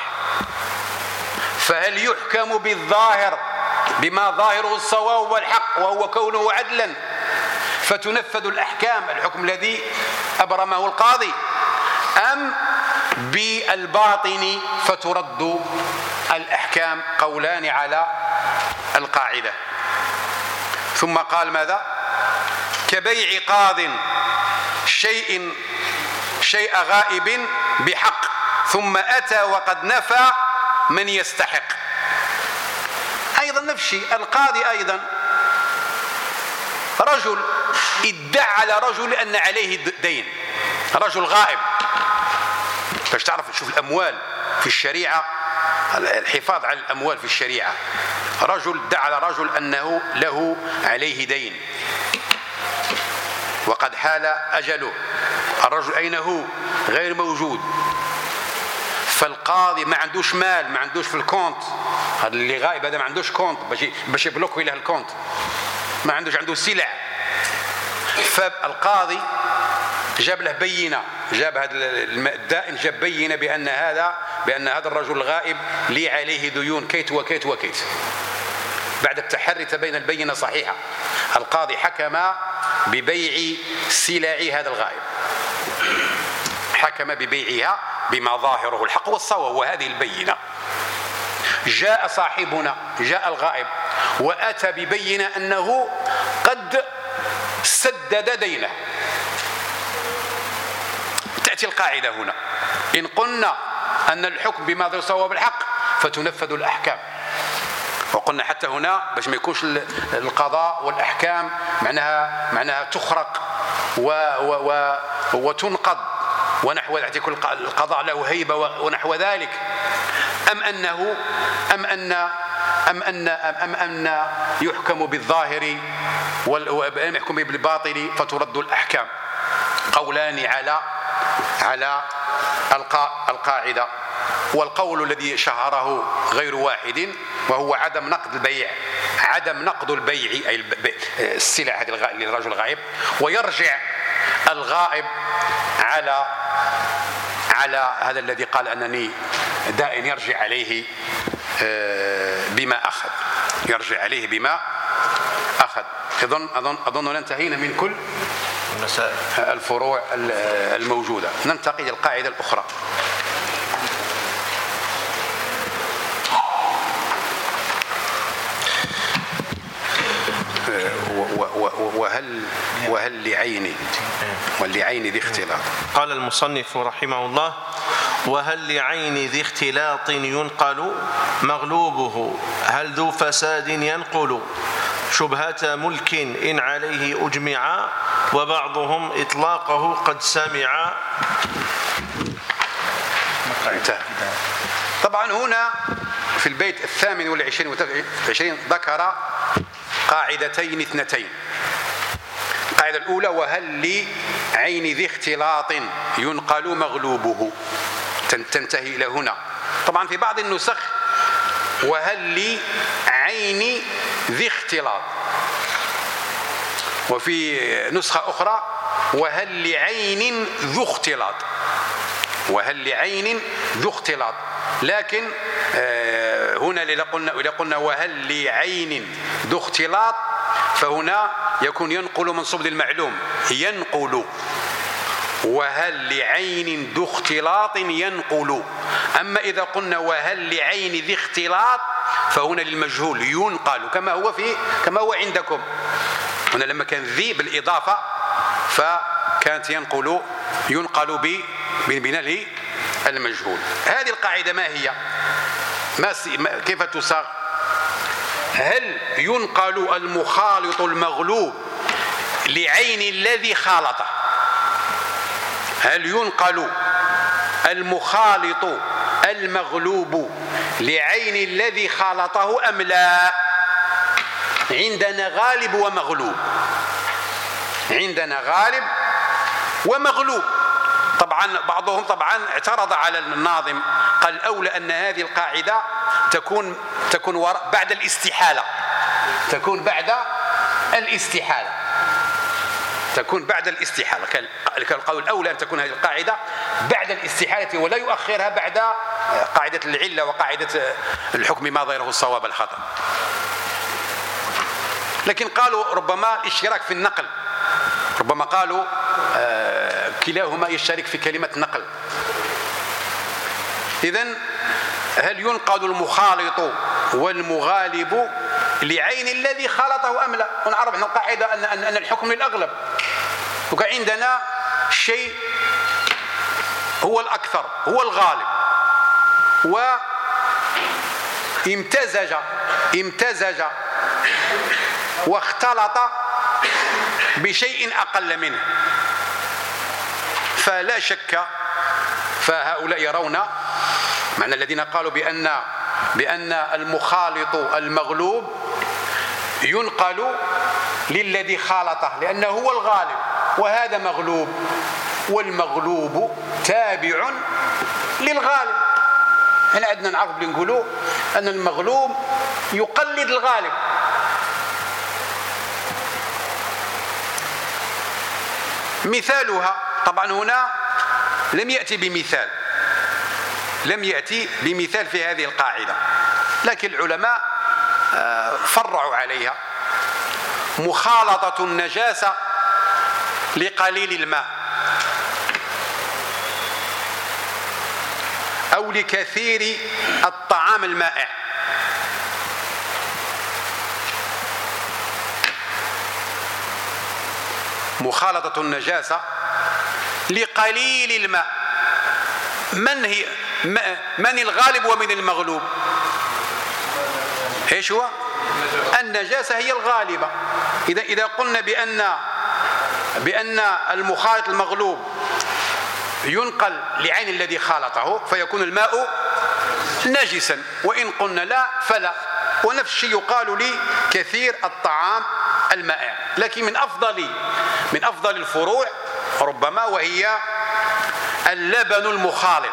فهل يحكم بالظاهر بما ظاهره الصواب والحق وهو كونه عدلا فتنفذ الأحكام، الحكم الذي أبرمه القاضي، أم بالباطن فترد الأحكام؟ قولان على القاعدة. ثم قال ماذا؟ كبيع قاض شيء شيء غائب بحق ثم أتى وقد نفى من يستحق. أيضا نفس الشيء، القاضي أيضا رجل ادعى على رجل أن عليه دين، رجل غائب، باش تعرف تشوف الأموال في الشريعة، الحفاظ على الأموال في الشريعة. رجل ادعى على رجل أنه له عليه دين وقد حال أجله، الرجل أين هو؟ غير موجود، فالقاضي ما عندوش مال، ما عندوش في الكونت، هذا اللي غائب هذا ما عندوش كونت باش باش يبلوكي له الكونت، ما عندوش عنده سلع، فالقاضي جاب له بينة، جاب هذا الدائن جاب بينة بأن هذا بأن هذا الرجل الغائب لي عليه ديون كيت وكيت وكيت. بعد التحري تبين البينة صحيحة، القاضي حكم ببيع سلع هذا الغائب، حكم ببيعها بما ظاهره الحق والصواب وهذه البينة. جاء صاحبنا جاء الغائب وأتى ببينة أنه قد سدد دينه. تأتي القاعدة هنا، إن قلنا أن الحكم بما ظاهره الصواب الحق فتنفذ الأحكام. وقلنا حتى هنا باش ما يكونش القضاء والأحكام معناها معناها تخرق و و و وتنقض ونحو ذلك، القضاء له هيبة ونحو ذلك، أم أنه أم أن أم أن أم أن يحكم بالظاهر وأم يحكم بالباطل فترد الأحكام؟ قولان على على القاعدة. والقول الذي شهره غير واحد وهو عدم نقد البيع، عدم نقد البيع أي السلع هذه للرجل الغائب، ويرجع الغائب على على هذا الذي قال أنني دائن، يرجع عليه بما أخذ، يرجع عليه بما أخذ. أظن أظن أظن انتهينا من كل المسائل الفروع الموجودة. ننتقل إلى القاعدة الأخرى. وهل وهل لعين ولعين ذي اختلاط. قال المصنف رحمه الله: وهل لعين ذي اختلاط ينقل مغلوبه هل ذو فساد ينقل شبهة ملك إن عليه أجمع وبعضهم إطلاقه قد سمع. انتهى. طبعا هنا في البيت الثامن والعشرين والعشرين ذكر قاعدتين اثنتين. القاعدة الأولى: وهل لعين ذي اختلاط ينقل مغلوبه، تنتهي إلى هنا. طبعا في بعض النسخ وهل لعين ذي اختلاط، وفي نسخة أخرى وهل لعين ذو اختلاط، وهل لعين ذو اختلاط. لكن هنا إذا قلنا إذا قلنا وهل لعين ذو اختلاط فهنا يكون ينقل منصوب للمعلوم ينقل، وهل لعين ذو اختلاط ينقل. أما إذا قلنا وهل لعين ذي اختلاط فهنا للمجهول ينقل، كما هو في كما هو عندكم هنا لما كان ذي بالإضافة فكانت ينقل ينقل ببناء المجهول. هذه القاعدة ما هي؟ ما كيف تصاغ؟ هل ينقل المخالط المغلوب لعين الذي خالطه؟ هل ينقل المخالط المغلوب لعين الذي خالطه أم لا؟ عندنا غالب ومغلوب، عندنا غالب ومغلوب. طبعا بعضهم طبعا اعترض على الناظم، قال الأولى أن هذه القاعدة تكون تكون بعد الاستحالة، تكون بعد الاستحالة تكون بعد الاستحالة كان القول الأولى أن تكون هذه القاعدة بعد الاستحالة ولا يؤخرها بعد قاعدة العلة وقاعدة الحكم ما ظاهره الصواب الخطأ. لكن قالوا ربما الاشتراك في النقل، ربما قالوا آه كلاهما يشترك في كلمة نقل. إذن هل ينقل المخالط والمغالب لعين الذي خالطه أم لا؟ ونعرف أن القاعدة أن, أن, أن الحكم للأغلب، وكان عندنا شيء هو الأكثر هو الغالب، وامتزج امتزج واختلط بشيء أقل منه، فلا شك فهؤلاء يرون معنى الذين قالوا بأن بأن المخالط المغلوب ينقل للذي خالطه لأنه هو الغالب وهذا مغلوب، والمغلوب تابع للغالب. هنا عندنا نعرف بنقولوا أن المغلوب يقلد الغالب. مثالها طبعا هنا لم يأتي بمثال لم يأتي بمثال في هذه القاعدة، لكن العلماء فرعوا عليها. مخالطة النجاسة لقليل الماء أو لكثير الطعام المائع. مخالطة النجاسة لقليل الماء، من هي من الغالب ومن المغلوب؟ ايش هو؟ النجاسة هي الغالبة. إذا إذا قلنا بأن بأن المخالط المغلوب ينقل لعين الذي خالطه فيكون الماء نجسا، وإن قلنا لا فلا. ونفس الشيء يقال لي كثير الطعام المائع. لكن من أفضل من أفضل الفروع ربما وهي اللبن المخالط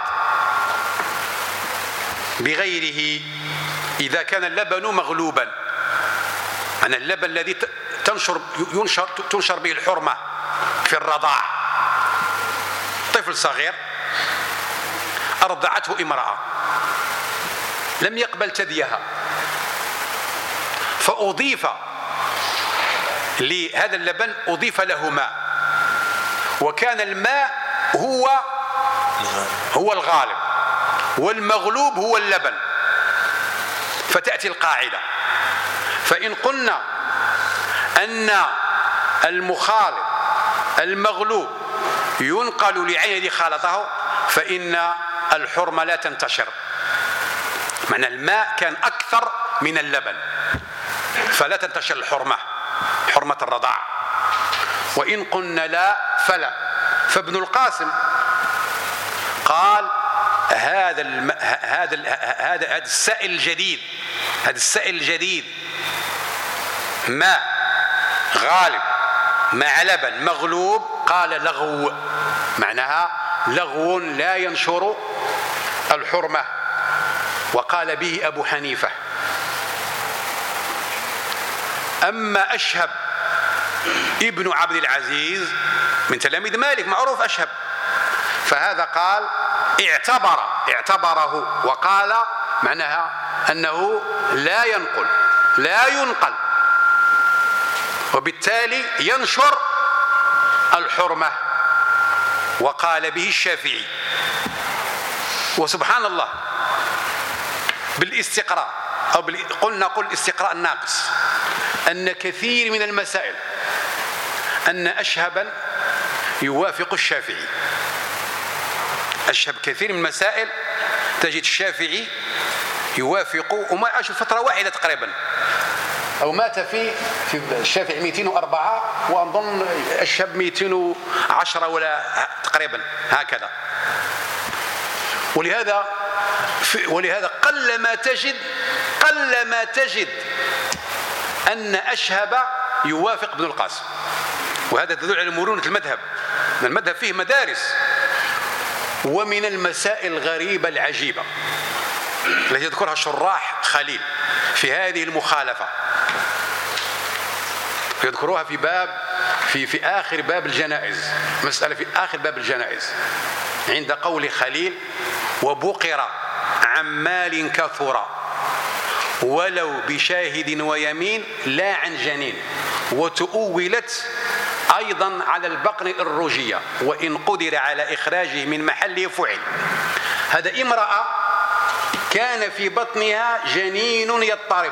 بغيره إذا كان اللبن مغلوبا، أنا اللبن الذي تنشر ينشر تنشر به الحرمة في الرضاع. طفل صغير أرضعته امرأة لم يقبل ثديها، فأضيف لهذا اللبن أضيف له ماء، وكان الماء هو هو الغالب والمغلوب هو اللبن. فتأتي القاعدة، فإن قلنا أن المخالط المغلوب ينقل لعين الذي خالطه فإن الحرمة لا تنتشر، معنى الماء كان أكثر من اللبن فلا تنتشر الحرمة، حرمة الرضاع. وإن قلنا لا فلا. فابن القاسم قال هذا الم... هذا ال... هذا هذا السائل الجديد هذا السائل الجديد ماء غالب مع لبن مغلوب، قال لغو، معناها لغو لا ينشر الحرمة وقال به أبو حنيفة. أما أشهب ابن عبد العزيز من تلاميذ مالك معروف أشهب، فهذا قال اعتبر اعتبره وقال معناها أنه لا ينقل لا ينقل، وبالتالي ينشر الحرمة. وقال به الشافعي. وسبحان الله بالاستقراء أو قلنا قل استقراء الناقص أن كثير من المسائل أن أشهبا يوافق الشافعي. أشهب كثير من المسائل تجد الشافعي يوافق، وما عاش فترة واحدة تقريبا، أو مات في في الشافعي مئتين وأربعة وأظن أشهب مئتين وعشرة ولا تقريبا هكذا. ولهذا ولهذا قل ما تجد قل ما تجد أن أشهب يوافق ابن القاسم، وهذا تدل على مرونة المذهب. المذهب فيه مدارس. ومن المسائل الغريبة العجيبة التي يذكرها شراح خليل في هذه المخالفة، يذكروها في باب في في آخر باب الجنائز، مسألة في آخر باب الجنائز عند قول خليل: وبقر عن مال كثر ولو بشاهد ويمين لا عن جنين، وتؤولت أيضا على البقر الرجية وإن قدر على إخراجه من محله فعل. هذا امرأة كان في بطنها جنين يضطرب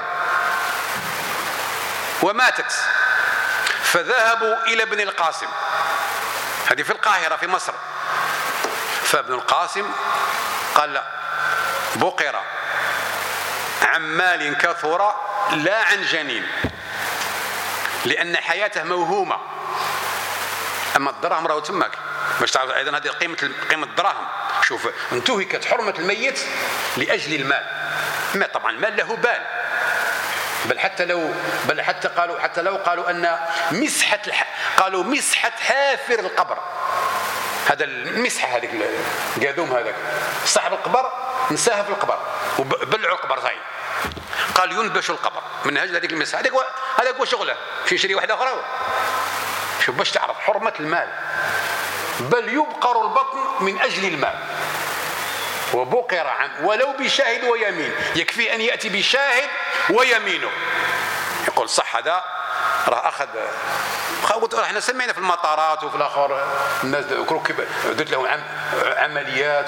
وماتت، فذهبوا إلى ابن القاسم، هذه في القاهرة في مصر. فابن القاسم قال: لا، بقر عن مال كثر لا عن جنين، لأن حياته موهومة. أما الدراهم راهو تماك باش تعرف أيضا هذه قيمة قيمة الدراهم. شوف، انتهكت حرمة الميت لأجل المال. ما طبعا المال له بال، بل حتى لو بل حتى قالوا حتى لو قالوا أن مسحة الح... قالوا مسحة حافر القبر، هذا المسحة هذيك القادوم هذاك صاحب القبر نساها في القبر وبلعوا القبر زي قال ينبش القبر من أجل هذيك المسحة. هذاك هذاك هو شغله، في يشري واحدة أخرى. شوف باش تعرف حرمة المال، بل يبقر البطن من أجل المال. وبقر عن ولو بشاهد ويمين، يكفي أن يأتي بشاهد ويمينه يقول صح هذا راه أخذ. احنا سمعنا في المطارات وفي الآخر الناس درت لهم عمليات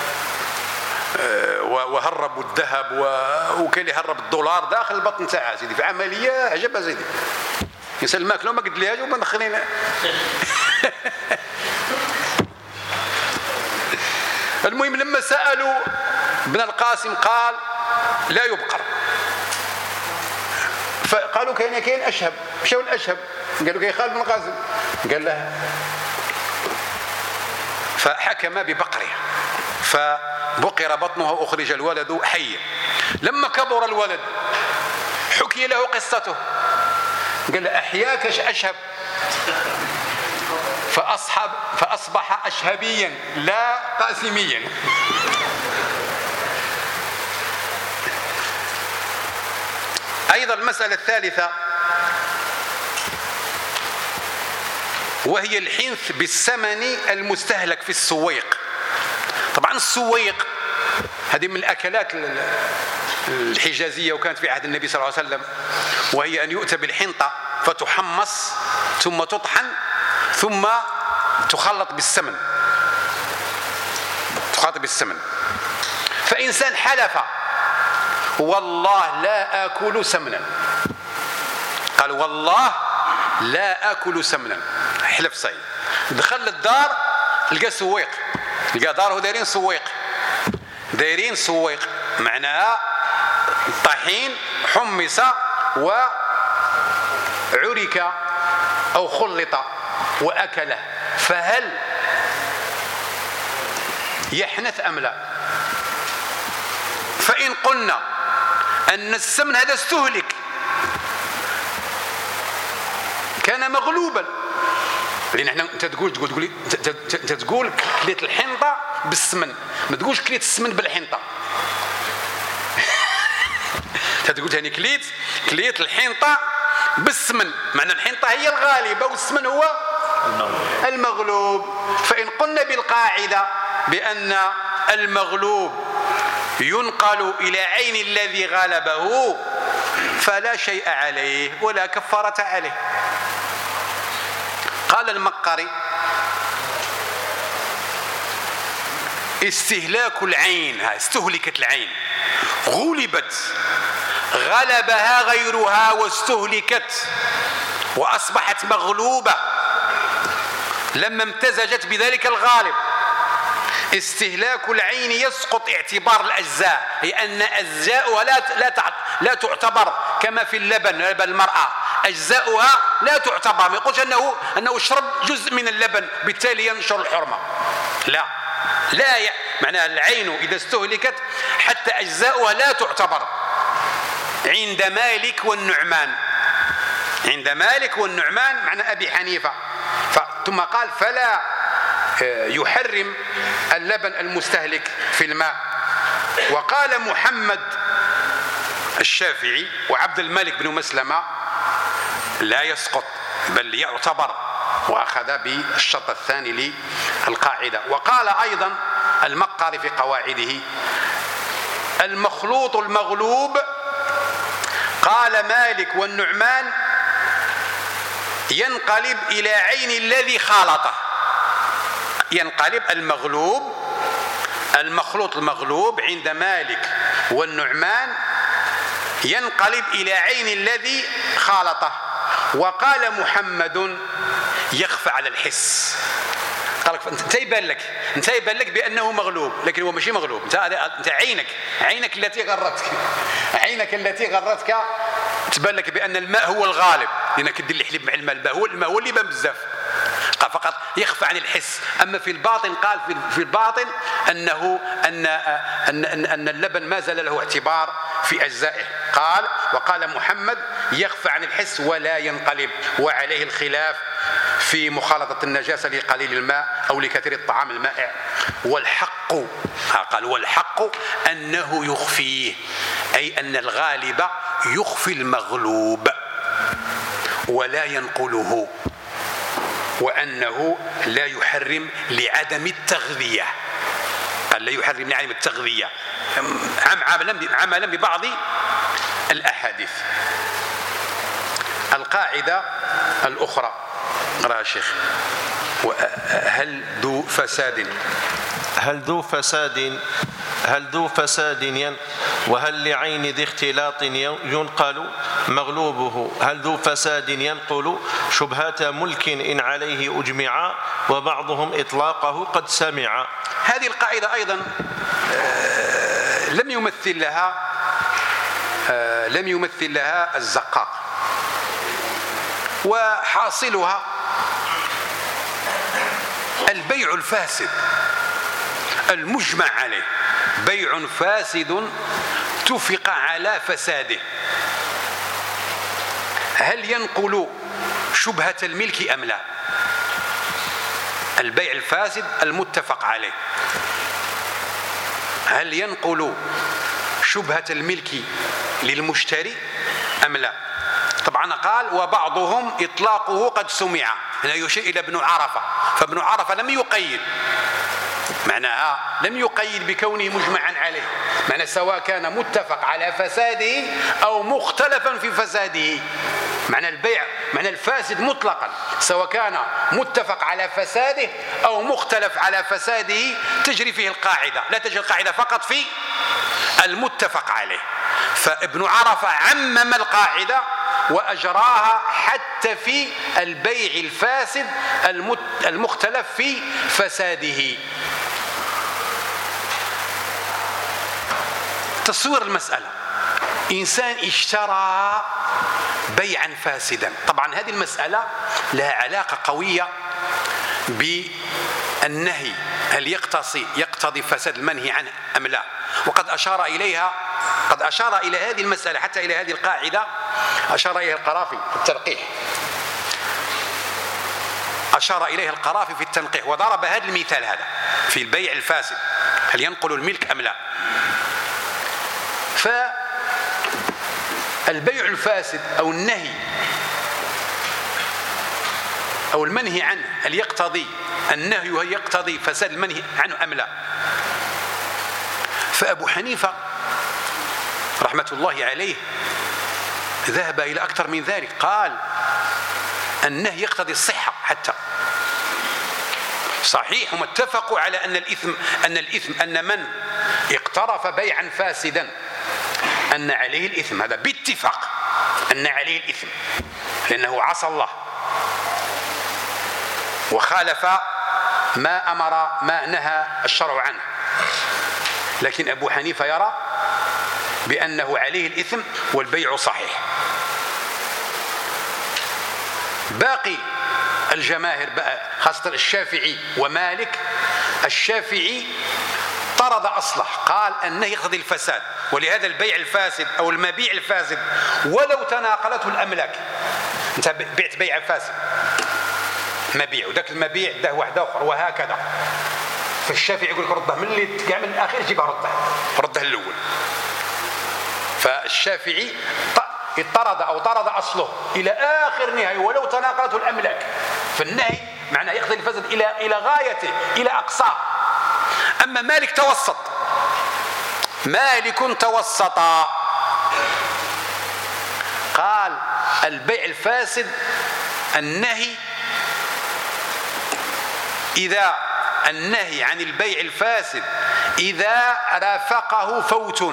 وهربوا الذهب، وكان اللي هرب الدولار داخل البطن تاعها سيدي في عملية عجبها سيدي. يسال الماكله ما قلت لهاش وما دخلينا. المهم لما سألوا ابن القاسم قال لا يبقر، فقالوا كاين كاين أشهب. مشاو الأشهب قالوا كاين خالد بن القاسم، قال له فحكم ببقره فبقر بطنه وأخرج الولد حيا. لما كبر الولد حكي له قصته، قال له أحياك أشهب، فأصحب فأصبح أشهبيا لا قاسميا. أيضا المسألة الثالثة وهي الحنث بالثمن المستهلك في السويق. طبعا السويق هذه من الأكلات الحجازية وكانت في عهد النبي صلى الله عليه وسلم، وهي أن يؤتى بالحنطة فتحمص ثم تطحن ثم تخلط بالسمن تخلط بالسمن فإنسان حلف والله لا آكل سمنا، قال والله لا آكل سمنا، حلف صحيح. دخل الدار لقى سويق، لقى داره دايرين سويق دايرين سويق معناها طحين حمص وعرك أو خلط وأكله، فهل يحنث أم لا؟ فإن قلنا أن السمن هذا استهلك كان مغلوبا، لأن احنا انت تقول تقول تقول انت تقول كليت الحنطة بالسمن، ما تقولش كليت السمن بالحنطة. تقول ثاني كليت كليت الحنطة بالسمن، معنى الحنطة هي الغالبة والسمن هو المغلوب. فإن قلنا بالقاعدة بأن المغلوب ينقل إلى عين الذي غلبه فلا شيء عليه ولا كفارة عليه. قال المقري: استهلاك العين، استهلكت العين، غلبت، غلبها غيرها واستهلكت وأصبحت مغلوبة لما امتزجت بذلك الغالب. استهلاك العين يسقط اعتبار الأجزاء، لأن أجزاؤها لا لا لا تعتبر كما في اللبن، لبن المرأة أجزاؤها لا تعتبر، ما يقولش أنه أنه شرب جزء من اللبن بالتالي ينشر الحرمة، لا لا ي... معناها العين إذا استهلكت حتى أجزاؤها لا تعتبر عند مالك والنعمان، عند مالك والنعمان معنى أبي حنيفة. ثم قال: فلا يحرم اللبن المستهلك في الماء. وقال محمد الشافعي وعبد الملك بن مسلمة: لا يسقط بل يعتبر، وأخذ بالشرط الثاني للقاعدة. وقال أيضا المقري في قواعده: المخلوط المغلوب، قال مالك والنعمان، ينقلب إلى عين الذي خالطه. ينقلب المغلوب، المخلوط المغلوب عند مالك والنعمان ينقلب إلى عين الذي خالطه. وقال محمد: يخفى على الحس. قال لك انت يبان لك انت يبان لك بانه مغلوب، لكن هو ماشي مغلوب. انت انت عينك عينك التي غرتك عينك التي غرتك تبان لك بان الماء هو الغالب، لانك دير الحليب مع الماء، الماء هو الماء هو اللي بان بزاف. قال فقط يخفى عن الحس. اما في الباطن قال في الباطن انه ان ان ان, أن اللبن ما زال له اعتبار في اجزائه. قال: وقال محمد: يخفى عن الحس ولا ينقلب. وعليه الخلاف في مخالطة النجاسة لقليل الماء أو لكثير الطعام المائع. والحق، قال والحق أنه يخفيه، أي أن الغالب يخفي المغلوب ولا ينقله، وأنه لا يحرم لعدم التغذية. قال لا يحرم لعدم التغذية عملا ببعض الأحاديث. القاعدة الأخرى رأى الشيخ: هل ذو فساد هل ذو فساد هل ذو فساد ين وهل لعين ذي اختلاط ينقل مغلوبه. هل ذو فساد ينقل شبهة ملك إن عليه أجمع وبعضهم إطلاقه قد سمع. هذه القاعدة أيضا لم يمثل لها لم يمثل لها الزقاق، وحاصلها البيع الفاسد المجمع عليه، بيع فاسد اتفق على فساده. هل ينقل شبهة الملك أم لا؟ البيع الفاسد المتفق عليه هل ينقل شبهة الملك للمشتري أم لا؟ طبعا قال: وبعضهم إطلاقه قد سمع، هنا يشير إلى ابن عرفة، فابن عرفة لم يقيد، معناها لم يقيد بكونه مجمعا عليه، معنى سواء كان متفق على فساده أو مختلفا في فساده. معنى البيع معنى الفاسد مطلقا سواء كان متفق على فساده أو مختلف على فساده تجري فيه القاعدة، لا تجري القاعدة فقط في المتفق عليه. فابن عرفة عمم القاعدة وأجراها حتى في البيع الفاسد المختلف في فساده. تصوير المسألة: إنسان اشترى بيعا فاسدا. طبعا هذه المسألة لها علاقة قوية بالنهي، هل يقتضي يقتضي فساد المنهي عنه أم لا؟ وقد أشار إليها قد أشار إلى هذه المسألة حتى إلى هذه القاعدة أشار إليها القرافي في التلقيح أشار إليها القرافي في التنقيح وضرب هذا المثال هذا في البيع الفاسد، هل ينقل الملك أم لا؟ البيع الفاسد أو النهي أو المنهي عنه هل يقتضي النهي هل يقتضي فساد المنهي عنه أم لا؟ فأبو حنيفة رحمة الله عليه ذهب إلى أكثر من ذلك، قال النهي يقتضي الصحة حتى. صحيح هم اتفقوا على أن الإثم أن الإثم أن من اقترف بيعا فاسدا أن عليه الإثم، هذا باتفاق أن عليه الإثم، لأنه عصى الله وخالف ما أمر ما نهى الشرع عنه. لكن أبو حنيفة يرى بأنه عليه الإثم والبيع صحيح. باقي الجماهير خاصة الشافعي ومالك، الشافعي طرد أصله، قال أنه يقتضي الفساد، ولهذا البيع الفاسد أو المبيع الفاسد ولو تناقلته الأملاك، أنت بعت بيع فاسد مبيع وذاك المبيع ده واحد آخر وهكذا، فالشافعي يقول لك رده من اللي كاع من الأخير جيبها رده رده الأول. فالشافعي اضطرد أو طرد أصله إلى آخر نهاية ولو تناقلته الأملاك، فالنهي معناه يقتضي الفساد إلى إلى غايته إلى أقصاه. أما مالك توسط، مالك توسط، قال البيع الفاسد النهي إذا النهي عن البيع الفاسد إذا رافقه فوت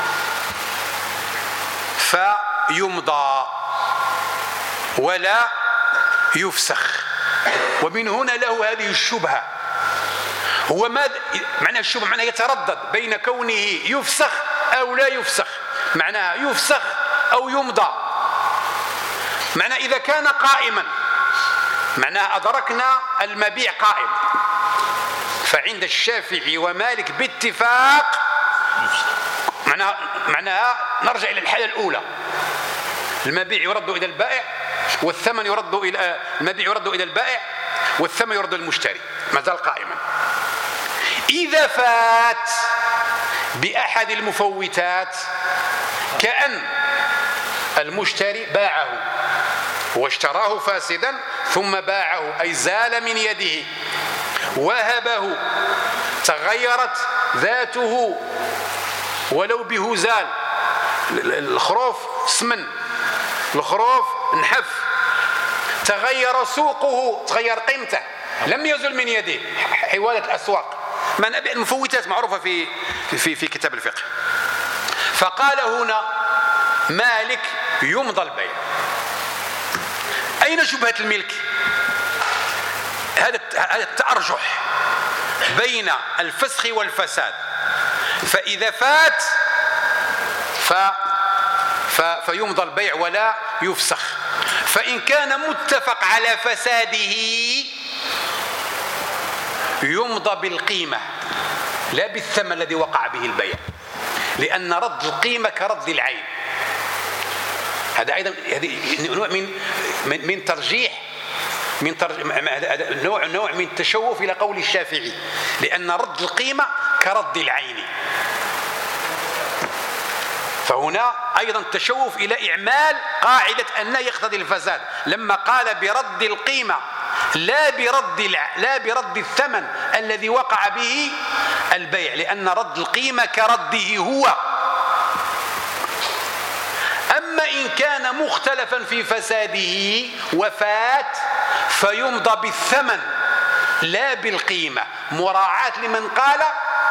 فيمضى ولا يفسخ. ومن هنا له هذه الشبهة، هو ماذا معنى الشبهة؟ معنى يتردد بين كونه يفسخ أو لا يفسخ، معناها يفسخ أو يمضى. معنى إذا كان قائما معناها أدركنا المبيع قائم، فعند الشافعي ومالك باتفاق معناها معناها نرجع إلى الحالة الأولى، المبيع يرد إلى البائع والثمن يرد إلى المبيع يرد إلى البائع والثمن يرد للمشتري، ما زال قائما. إذا فات بأحد المفوتات كأن المشتري باعه واشتراه فاسدا ثم باعه أي زال من يده، وهبه تغيرت ذاته ولو بهزال، الخروف سمن، الخروف نحف، تغير سوقه تغير قيمته لم يزل من يده، حوالة الأسواق، من المفوتات معروفة في في في كتاب الفقه. فقال هنا مالك يمضى البيع. أين شبهة الملك؟ هذا هذا التأرجح بين الفسخ والفساد. فإذا فات ف ف فيمضى البيع ولا يفسخ. فإن كان متفق على فساده يمضى بالقيمة لا بالثمن الذي وقع به البيع، لأن رد القيمة كرد العين. هذا أيضا نوع من من من ترجيح من نوع نوع من التشوف إلى قول الشافعي، لأن رد القيمة كرد العين. فهنا أيضا تشوف إلى إعمال قاعدة أن يقتضي الفساد لما قال برد القيمة لا برد لا برد الثمن الذي وقع به البيع، لأن رد القيمة كرده هو. أما إن كان مختلفا في فساده وفات فيمضى بالثمن لا بالقيمة، مراعاة لمن قال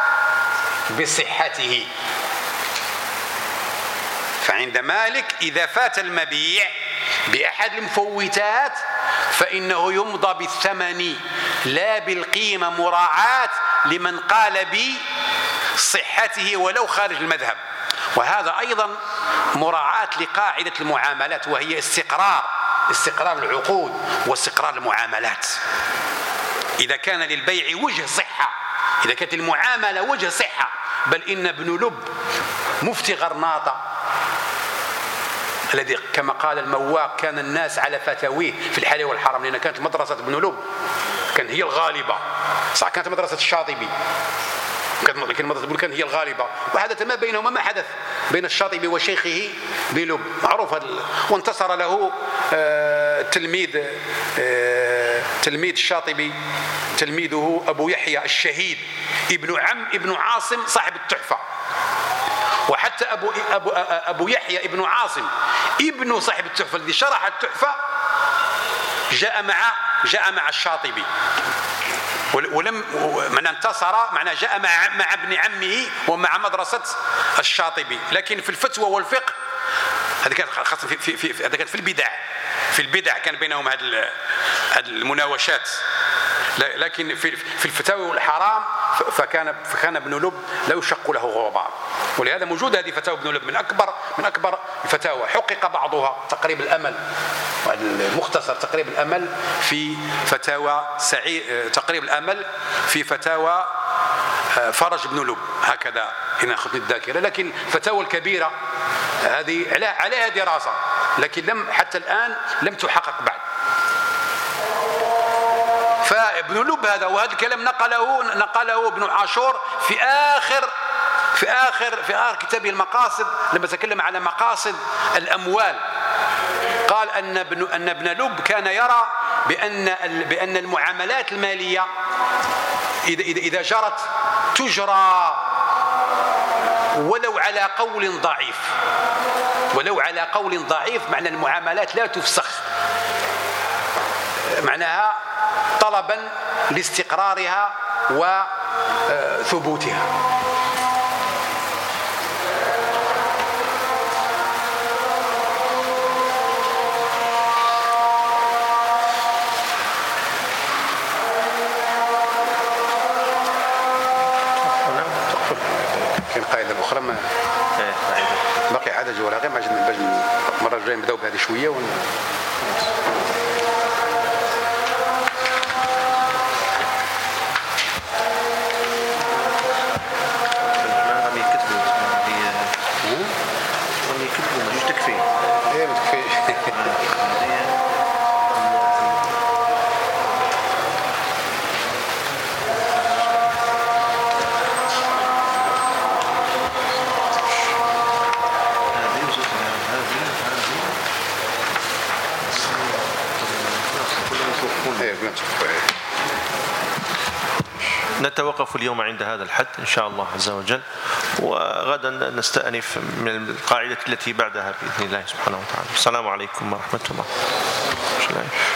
بصحته. فعند مالك إذا فات المبيع بأحد المفوتات فإنه يمضى بالثمن لا بالقيمة، مراعاة لمن قال بصحته ولو خارج المذهب. وهذا أيضا مراعاة لقاعدة المعاملات، وهي استقرار استقرار العقود واستقرار المعاملات. إذا كان للبيع وجه صحة، إذا كانت المعاملة وجه صحة، بل إن ابن لب مفتي غرناطة الذي كما قال المواق كان الناس على فتاويه في الحلال والحرام، لأن كانت مدرسة ابن لب كانت هي الغالبة، صح كانت مدرسة الشاطبي لكن مدرسة ابن كانت هي الغالبة، وحدث ما بينهما ما حدث بين الشاطبي وشيخه بلب، معروف. وانتصر له تلميذ تلميذ الشاطبي تلميذه أبو يحيى الشهيد ابن عم ابن عاصم صاحب التحفة. وحتى أبو, أبو, أبو يحيى ابن عاصم ابن صاحب التحفة الذي شرح التحفة جاء مع جاء مع الشاطبي، ولم معنى انتصر معنى جاء مع مع ابن عمه ومع مدرسة الشاطبي. لكن في الفتوى والفقه هذا كان خاصة في في في هذا كان في البدع في البدع كان بينهم هذه المناوشات. لكن في في الفتاوى والحرام فكان فكان ابن لب لا يشق له غبار. ولهذا موجود هذه فتاوى ابن لب من اكبر من اكبر الفتاوى. حقق بعضها تقريب الامل، المختصر تقريب الامل في فتاوى سعيد تقريب الامل في فتاوى فرج بن لب، هكذا هنا خطني الذاكره. لكن الفتاوى الكبيره هذه عليها دراسه، لكن لم حتى الان لم تحقق بعد. فابن لب هذا، وهذا الكلام نقله نقله ابن عاشور في آخر في آخر في آخر كتابه المقاصد لما تكلم على مقاصد الأموال. قال أن ابن أن ابن لب كان يرى بأن بأن المعاملات المالية إذا إذا إذا جرت تجرى ولو على قول ضعيف، ولو على قول ضعيف، معنى المعاملات لا تفسخ، معناها طلبا لاستقرارها وثبوتها. كاين قاعده اخرى ما باقي عاده جوله غير ما باش المره الجايه نبداو بهذه شويه ون... نتوقف اليوم عند هذا الحد إن شاء الله عز وجل، وغدا نستأنف من القاعدة التي بعدها بإذن الله سبحانه وتعالى. السلام عليكم ورحمة الله.